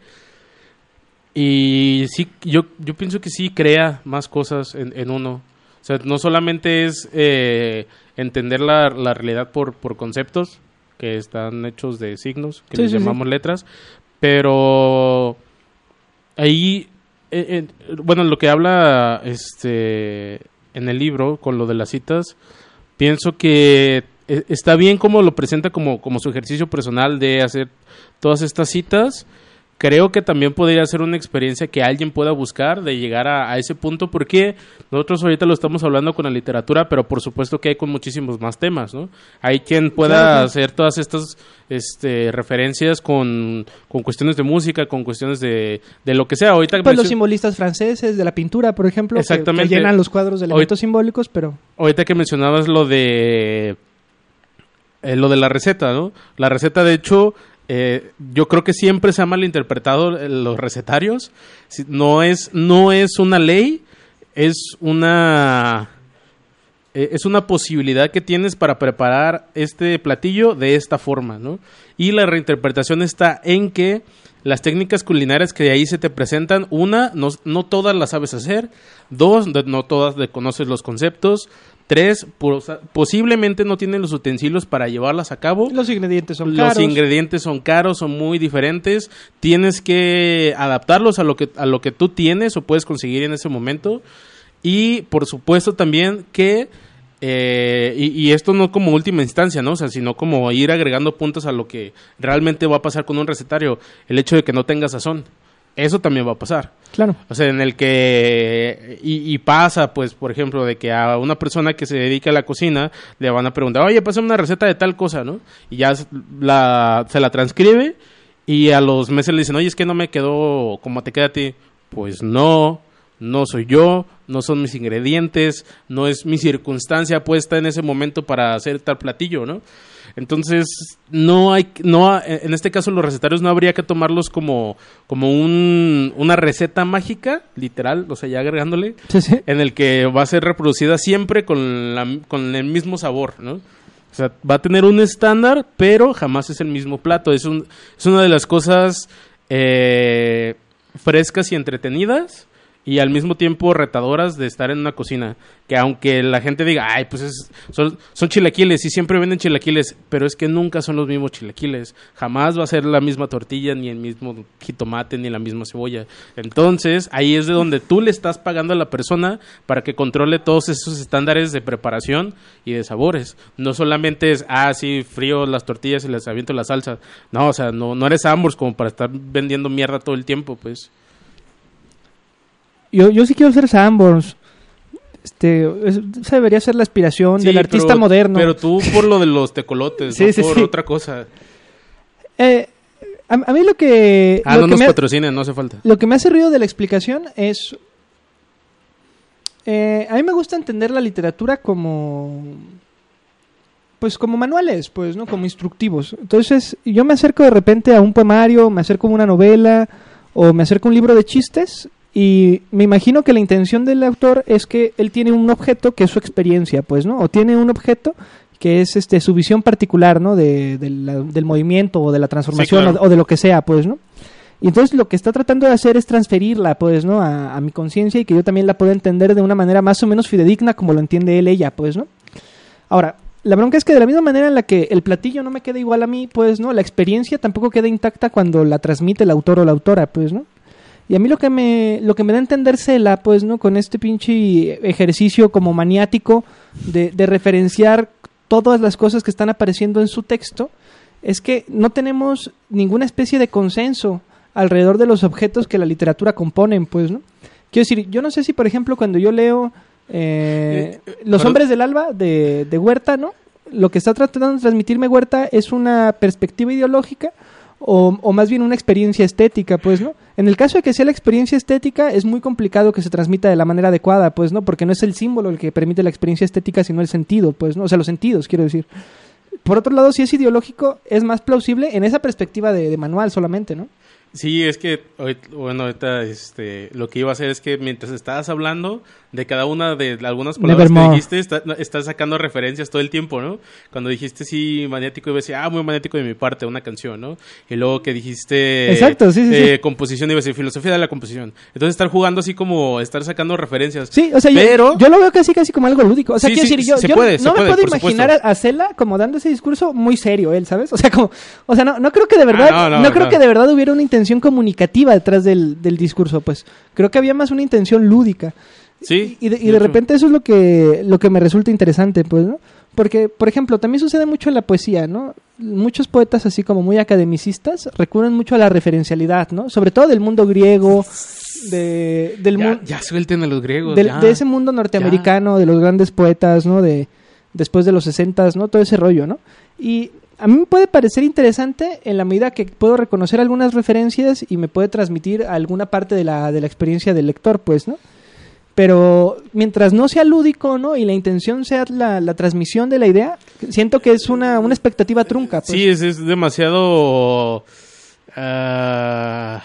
Y sí, yo, yo pienso que sí crea más cosas en, en uno. O sea, no solamente es eh, entender la, la realidad por, por conceptos que están hechos de signos, que Sí, les sí, llamamos sí. letras, pero ahí, eh, eh, bueno, lo que habla este en el libro con lo de las citas, pienso que eh, está bien como lo presenta como, como su ejercicio personal de hacer todas estas citas. Creo que también podría ser una experiencia que alguien pueda buscar de llegar a, a ese punto, porque nosotros ahorita lo estamos hablando con la literatura, pero por supuesto que hay con muchísimos más temas, ¿no? Hay quien pueda Claro, claro. hacer todas estas este, referencias con, con cuestiones de música, con cuestiones de, de lo que sea. Ahorita Pues los mencio- simbolistas franceses de la pintura, por ejemplo, que- Exactamente. que llenan los cuadros de elementos Ahorita- simbólicos, pero... ahorita que mencionabas lo de eh, lo de la receta, ¿no? La receta, de hecho, eh, yo creo que siempre se ha malinterpretado eh, los recetarios. Si- No es, no es una ley, es una eh, es una posibilidad que tienes para preparar este platillo de esta forma, ¿no? Y la reinterpretación está en que las técnicas culinarias que de ahí se te presentan, una, no, no todas las sabes hacer; dos, de- no todas le conoces los conceptos; tres, pos- posiblemente no tienen los utensilios para llevarlas a cabo. Los ingredientes son Los caros. ingredientes son caros, son muy diferentes. Tienes que adaptarlos a lo que a lo que tú tienes o puedes conseguir en ese momento. Y por supuesto también que eh, y, y esto no como última instancia, ¿no? O sea, sino como ir agregando puntos a lo que realmente va a pasar con un recetario. El hecho de que no tenga sazón. eso también va a pasar. Claro. O sea, en el que... Y, y pasa, pues, por ejemplo, de que a una persona que se dedica a la cocina le van a preguntar, oye, pásame una receta de tal cosa, ¿no? Y ya la, se la transcribe y a los meses le dicen, oye, es que no me quedó como te queda a ti. Pues no, no soy yo, no son mis ingredientes, no es mi circunstancia puesta en ese momento para hacer tal platillo, ¿no? Entonces, no hay, no, en este caso los recetarios no habría que tomarlos como, como un, una receta mágica, literal, o sea, ya agregándole, sí, sí. en el que va a ser reproducida siempre con, la, con el mismo sabor, ¿no? O sea, va a tener un estándar, pero jamás es el mismo plato. Es, un, es una de las cosas eh, frescas y entretenidas y al mismo tiempo retadoras de estar en una cocina, que aunque la gente diga, ay, pues es, son, son chilaquiles y siempre venden chilaquiles, pero es que nunca son los mismos chilaquiles, jamás va a ser la misma tortilla, ni el mismo jitomate, ni la misma cebolla. Entonces, ahí es de donde tú le estás pagando a la persona para que controle todos esos estándares de preparación y de sabores. No solamente es, ah, sí, frío las tortillas y les aviento la salsa. No, o sea, no, no eres Ambros como para estar vendiendo mierda todo el tiempo, pues. Yo, yo sí quiero ser Sanborns. Este, es- esa debería ser la aspiración Sí, del artista pero- moderno. Pero tú por lo de los tecolotes, Sí, no sí, por sí. otra cosa. Eh, a, a mí lo que, Ah, lo, no que nos me ha, patrocinan, no hace falta. lo que me hace ruido de la explicación es... eh, a mí me gusta entender la literatura como... Pues como manuales, pues, ¿no? Como instructivos. Entonces, yo me acerco de repente a un poemario, me acerco a una novela o me acerco a un libro de chistes y me imagino que la intención del autor es que él tiene un objeto que es su experiencia, pues, ¿no? O tiene un objeto que es este su visión particular, ¿no? De, de la- del movimiento o de la transformación, Sí, claro. o, de, o de lo que sea, pues, ¿no? Y entonces lo que está tratando de hacer es transferirla, pues, ¿no? A, a mi conciencia y que yo también la pueda entender de una manera más o menos fidedigna como lo entiende él, ella, pues, ¿no? Ahora, la bronca es que de la misma manera en la que el platillo no me queda igual a mí, pues, ¿no? La experiencia tampoco queda intacta cuando la transmite el autor o la autora, pues, ¿no? Y a mí lo que me lo que me da a entender Cela, pues, ¿no? Con este pinche ejercicio como maniático de, de referenciar todas las cosas que están apareciendo en su texto, es que no tenemos ninguna especie de consenso alrededor de los objetos que la literatura componen, pues, ¿no? Quiero decir, yo no sé si, por ejemplo, cuando yo leo eh, Eh, Los perdón. Hombres del Alba de, de Huerta, ¿no? Lo que está tratando de transmitirme Huerta es una perspectiva ideológica o, o más bien una experiencia estética, pues, ¿no? En el caso de que sea la experiencia estética, es muy complicado que se transmita de la manera adecuada, pues, ¿no? Porque no es el símbolo el que permite la experiencia estética, sino el sentido, pues, ¿no? O sea, los sentidos, quiero decir. Por otro lado, si es ideológico, es más plausible en esa perspectiva de, de manual solamente, ¿no? Sí, es que, ahorita- bueno, ahorita este, lo que iba a hacer es que mientras estabas hablando de cada una de algunas palabras que Nevermore. dijiste, está- estás sacando referencias todo el tiempo, ¿no? Cuando dijiste sí, maniático, iba a decir, ah, muy maniático de mi parte, una canción, ¿no? Y luego que dijiste... Exacto, sí, sí, eh, sí. composición, iba a decir filosofía de la composición. Entonces estar jugando así como, estar sacando referencias. Sí, o sea, yo- Pero- yo, lo veo casi casi como algo lúdico. O sea, Sí, quiero sí, decir, yo, se yo puede, se no puede, me puedo por imaginar a, supuesto. a Cela como dando ese discurso muy serio, él, ¿sabes? O sea, como, o sea, no, no creo que de verdad, Ah, no, no, no, creo no. que de verdad hubiera una intención comunicativa detrás del, del discurso, pues. Creo que había más una intención lúdica. Sí, Y, y de, y de de hecho. repente eso es lo que, lo que me resulta interesante, pues, ¿no? Porque, por ejemplo, también sucede mucho en la poesía, ¿no? Muchos poetas así como muy academicistas recurren mucho a la referencialidad, ¿no? Sobre todo del mundo griego, de, del Ya, mundo... ya suelten a los griegos. Del- ya. de ese mundo norteamericano, de los grandes poetas, ¿no? De después de los sesentas, ¿no? Todo ese rollo, ¿no? Y a mí me puede parecer interesante en la medida que puedo reconocer algunas referencias y me puede transmitir alguna parte de la, de la experiencia del lector, pues, ¿no? Pero mientras no sea lúdico, ¿no? Y la intención sea la, la transmisión de la idea, siento que es una, una expectativa trunca, pues. Sí, es, es demasiado... ah,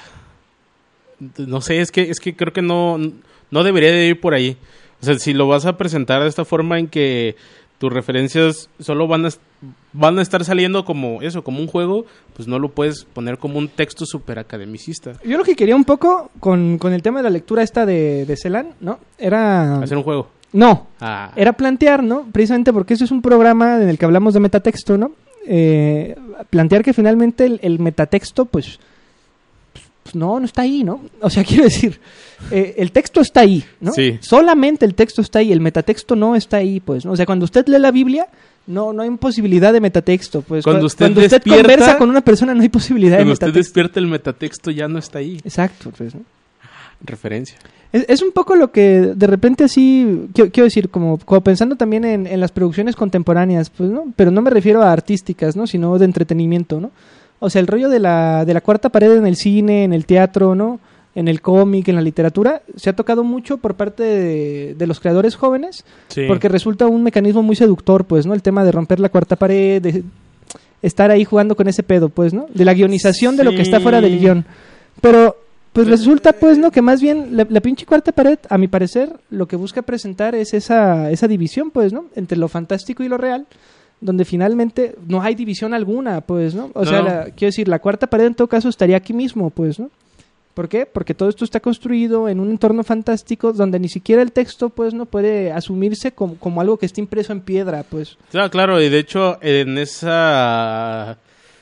no sé, es que es que creo que no, no debería de ir por ahí. O sea, si lo vas a presentar de esta forma en que tus referencias solo van a, est- van a estar saliendo como eso, como un juego, pues no lo puedes poner como un texto súper academicista. Yo lo que quería un poco con, con el tema de la lectura esta de, de Celan, ¿no? Era... Hacer un juego. No, Ah, era plantear, ¿no? Precisamente porque eso es un programa en el que hablamos de metatexto, ¿no? Eh, plantear que finalmente el, el metatexto, pues, pues, pues no, no está ahí, ¿no? O sea, quiero decir, eh, el texto está ahí, ¿no? Sí. Solamente el texto está ahí, el metatexto no está ahí, pues, ¿no? O sea, cuando usted lee la Biblia, no no hay posibilidad de metatexto, pues. Cuando usted cuando usted despierta- conversa con una persona no hay posibilidad de Cuando usted metatexto. despierta, el metatexto ya no está ahí. Exacto, pues, ¿no? Referencia. Es, es un poco lo que de repente así, quiero, quiero decir, como, como pensando también en, en las producciones contemporáneas, pues, ¿no? Pero no me refiero a artísticas, ¿no? Sino de entretenimiento, ¿no? O sea, el rollo de la, de la cuarta pared en el cine, en el teatro, ¿no? En el cómic, en la literatura, se ha tocado mucho por parte de, de los creadores jóvenes, Sí. porque resulta un mecanismo muy seductor, pues, ¿no? El tema de romper la cuarta pared, de estar ahí jugando con ese pedo, pues, ¿no? De la guionización de lo que está fuera del guión. Pero, pues resulta, pues, ¿no? Que más bien la, la pinche cuarta pared, a mi parecer, lo que busca presentar es esa, esa división, pues, ¿no? Entre lo fantástico y lo real, donde finalmente no hay división alguna, pues, ¿no? O sea, No. la- quiero decir, la cuarta pared en todo caso estaría aquí mismo, pues, ¿no? ¿Por qué? Porque todo esto está construido en un entorno fantástico donde ni siquiera el texto, pues, no puede asumirse como, como algo que está impreso en piedra, pues. Ah, claro, y de hecho en esa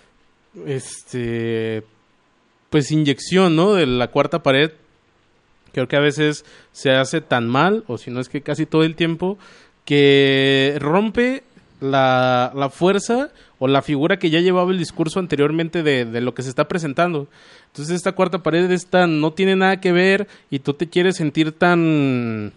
este pues inyección, ¿no? De la cuarta pared, creo que a veces se hace tan mal, o si no es que casi todo el tiempo, que rompe la, la fuerza o la figura que ya llevaba el discurso anteriormente de, de lo que se está presentando. Entonces esta cuarta pared es tan, no tiene nada que ver y tú te quieres sentir tan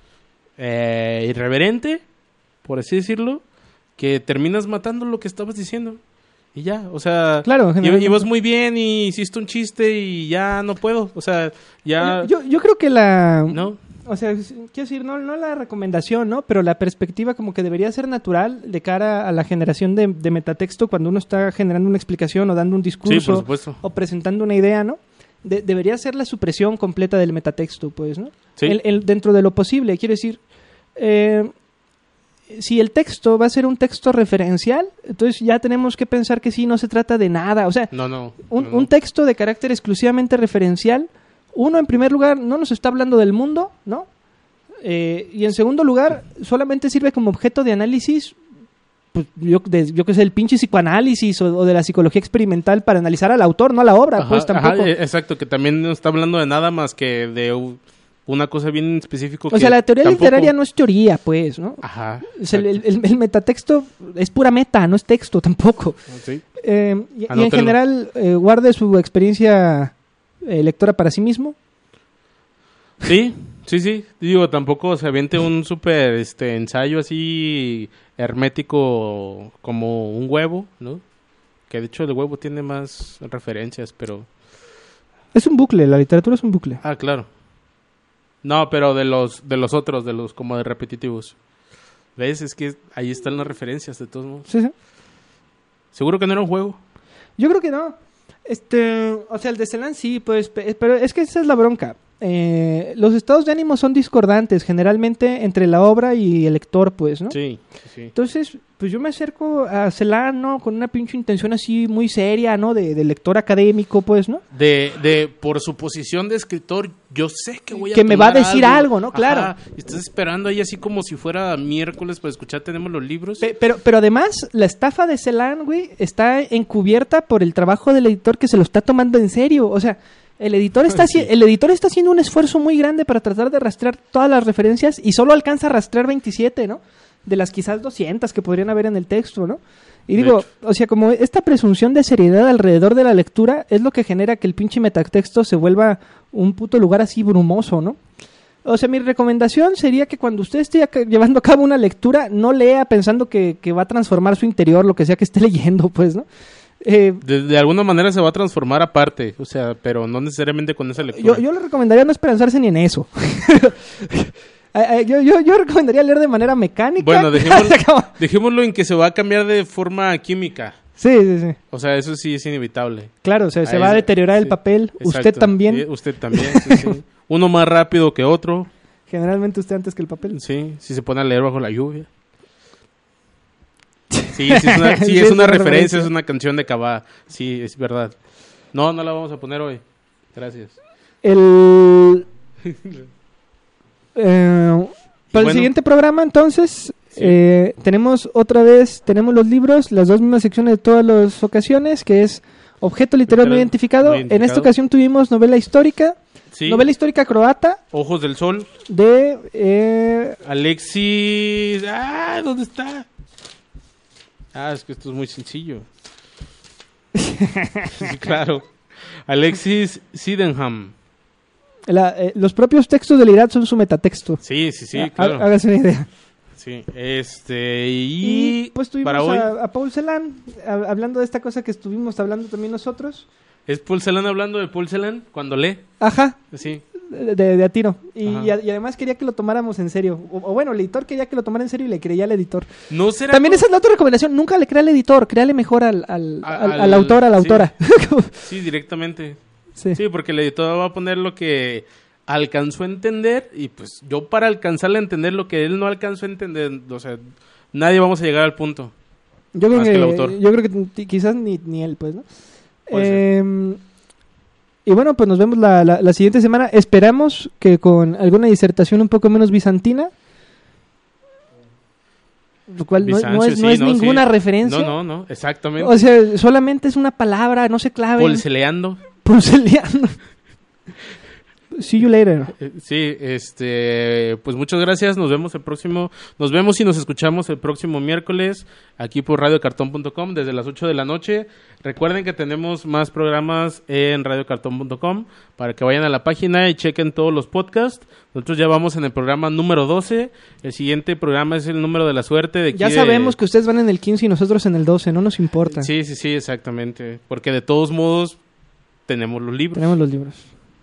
eh, irreverente, por así decirlo, que terminas matando lo que estabas diciendo. Y ya, o sea, Claro, y, generalmente. ibas muy bien y hiciste un chiste y ya no puedo, o sea, ya... Yo, yo creo que la... ¿No? O sea, es- quiero decir, no, no la recomendación, ¿no? Pero la perspectiva como que debería ser natural de cara a la generación de, de metatexto cuando uno está generando una explicación o dando un Sí, discurso por supuesto. o presentando una idea, ¿no? De- debería ser la supresión completa del metatexto, pues, ¿no? Sí. El- el- dentro de lo posible, quiero decir, eh, si el texto va a ser un texto referencial, entonces ya tenemos que pensar que sí, no se trata de nada, o sea, No, no. un, no, no. un texto de carácter exclusivamente referencial, uno, en primer lugar, no nos está hablando del mundo, ¿no? Eh, y en segundo lugar, solamente sirve como objeto de análisis, pues, yo, de, yo que sé, el pinche psicoanálisis o, o de la psicología experimental para analizar al autor, no a la obra, Ajá, pues tampoco. ajá, eh, exacto, que también no está hablando de nada más que de u- una cosa bien específica. O sea, la teoría tampoco... literaria no es teoría, pues, ¿no? Ajá. O sea, el, el- el metatexto es pura meta, no es texto tampoco. Sí. Eh, y, y en Anótelo. general, eh, guarde su experiencia eh, lectora para sí mismo. Sí, sí, sí. Digo, tampoco se aviente un súper este, ensayo así hermético como un huevo, ¿no? Que de hecho el huevo tiene más referencias, pero... Es un bucle, la literatura es un bucle. Ah, claro. No, pero de los de los otros, de los como de repetitivos. ¿Ves? Es que ahí están las referencias de todos modos. Sí, sí. Seguro que no era un juego. Yo creo que no. Este, o sea, el de Celan sí, pues, pe- pero es que esa es la bronca. Eh, los estados de ánimo son discordantes, generalmente entre la obra y el lector, pues, ¿no? Sí, sí, sí. Entonces, pues yo me acerco a Celan, ¿no? Con una pinche intención así muy seria, ¿no? De, de lector académico, pues, ¿no? De, de, por su posición de escritor, yo sé que voy a Que me va a tomar decir algo, ¿no? Claro. Ajá, y estás esperando ahí así como si fuera miércoles para escuchar, tenemos los libros. Pe- Pero, pero además, la estafa de Celan, güey, está encubierta por el trabajo del editor que se lo está tomando en serio. O sea, el editor está, haci- Sí. el editor está haciendo un esfuerzo muy grande para tratar de rastrear todas las referencias y solo alcanza a rastrear veintisiete, ¿no? De las quizás doscientas que podrían haber en el texto, ¿no? Y De digo, hecho. o sea, como esta presunción de seriedad alrededor de la lectura es lo que genera que el pinche metatexto se vuelva un puto lugar así brumoso, ¿no? O sea, mi recomendación sería que cuando usted esté ac- llevando a cabo una lectura, no lea pensando que, que va a transformar su interior, lo que sea que esté leyendo, pues, ¿no? Eh, De, de alguna manera se va a transformar aparte, o sea, pero no necesariamente con esa lectura. yo, yo le recomendaría no esperanzarse ni en eso. Ay, ay, yo, yo, yo recomendaría leer de manera mecánica. Bueno, dejémoslo, dejémoslo en que se va a cambiar de forma química. Sí, sí, sí. O sea, eso sí es inevitable. Claro, o sea, se Ahí va a es- deteriorar el sí, papel. Usted exacto. también. Sí, usted también, sí, sí. Uno más rápido que otro. Generalmente usted antes que el papel. Sí, si se pone a leer bajo la lluvia. Sí, sí es una, sí, Sí, es es una una referencia, referencia. es una canción de Cabá. Sí, es verdad. No, no la vamos a poner hoy. Gracias. El... Eh, para el bueno. siguiente programa, entonces, Sí. eh, tenemos otra vez, tenemos los libros, las dos mismas secciones de todas las ocasiones, que es Objeto literal no Literal identificado. no En esta identificado. ocasión tuvimos novela histórica. Sí. Novela histórica croata Ojos del Sol. de... eh, Alexis... Ah, ¿dónde está? Ah, es que esto es muy sencillo. Sí, claro. Alexis Sydenham. la- eh, los propios textos del Irat son su metatexto. Sí, sí, sí, Há- claro. Hágase una idea. Sí, este... Y, Y pues tuvimos para hoy... a, a Paul Celan, a- hablando de esta cosa que estuvimos hablando también nosotros. ¿Es Paul Celan hablando de Paul Celan cuando lee? Ajá, Sí. de, de a tiro. Y, Ajá. y a- y además quería que lo tomáramos en serio. O, o bueno, el editor quería que lo tomara en serio y le creía al editor. ¿No será También co- esa es la otra recomendación. Nunca le crea al editor, créale mejor al, al, A- al- al- al autor, a la sí. autora. Sí, directamente. Sí. Sí, porque el editor va a poner lo que alcanzó a entender y pues yo para alcanzarle a entender lo que él no alcanzó a entender, o sea, nadie vamos a llegar al punto. Yo creo Más que, que el autor. yo creo que t- quizás ni, ni él, pues, ¿no? Puede Eh, y bueno, pues nos vemos la, la, la siguiente semana. Esperamos que con alguna disertación un poco menos bizantina, lo cual no, no Bizancio, es, no sí, es no, ninguna sí. referencia. No, no, no, exactamente. O sea, solamente es una palabra, no se clave. Polceleando. Pulseleando. See you later. Eh, Sí, este, pues muchas gracias, nos vemos el próximo, nos vemos y nos escuchamos el próximo miércoles aquí por radio cartón punto com desde las ocho de la noche. Recuerden que tenemos más programas en radio cartón punto com para que vayan a la página y chequen todos los podcasts. Nosotros ya vamos en el programa número doce, el siguiente programa es el número de la suerte de aquí Ya de- sabemos que ustedes van en el quince y nosotros en el doce, no nos importa. Sí, sí, sí, exactamente, porque de todos modos tenemos los libros. Tenemos los libros.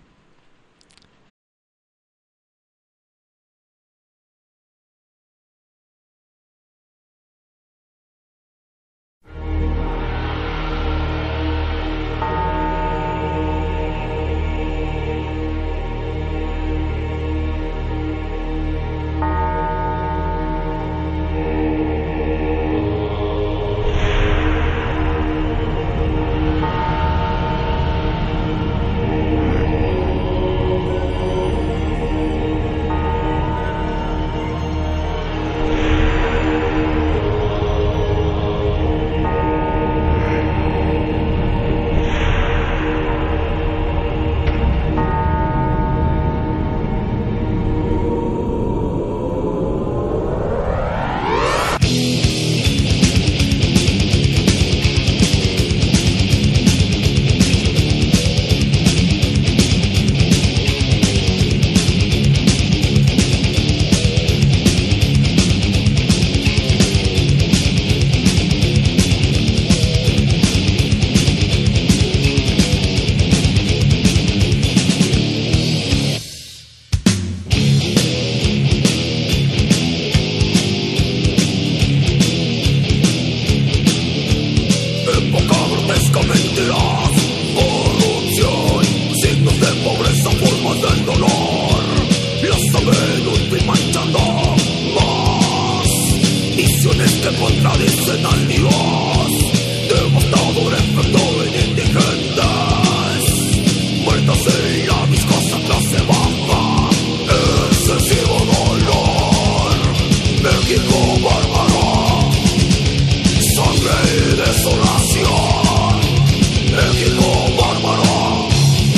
Época grotesca, mentiras, corrupción, signos de pobreza, formas del dolor. La salud y manchando más visiones que contradicen al Dios. Devastador efecto en indigentes, muertas en la viscosa clase baja. Excesivo dolor, México bárbaro, sangre y desolación, México bárbaro.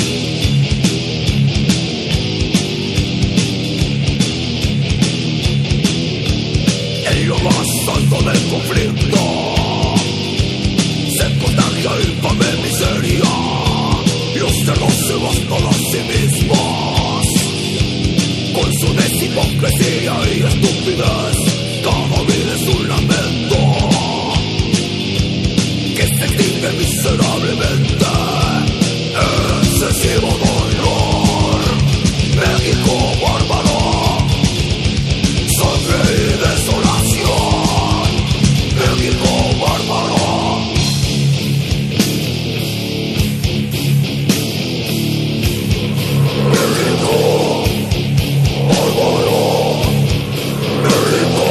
En lo más alto del conflicto se contagia infame miseria. Los cerdos se bastan a sí mismos con su deshipocresía y estupidez. Cada vida es un lamento que se extingue miserablemente. Excesivo dolor, México bárbaro, sangre y desolación, México bárbaro. México bárbaro, México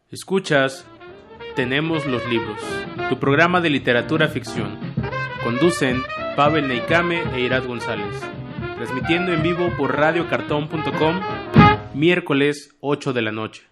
Escuchas Tenemos los Libros, tu programa de literatura ficción. Conducen Pavel Neikame e Irad González. Transmitiendo en vivo por radio cartón punto com, miércoles ocho de la noche.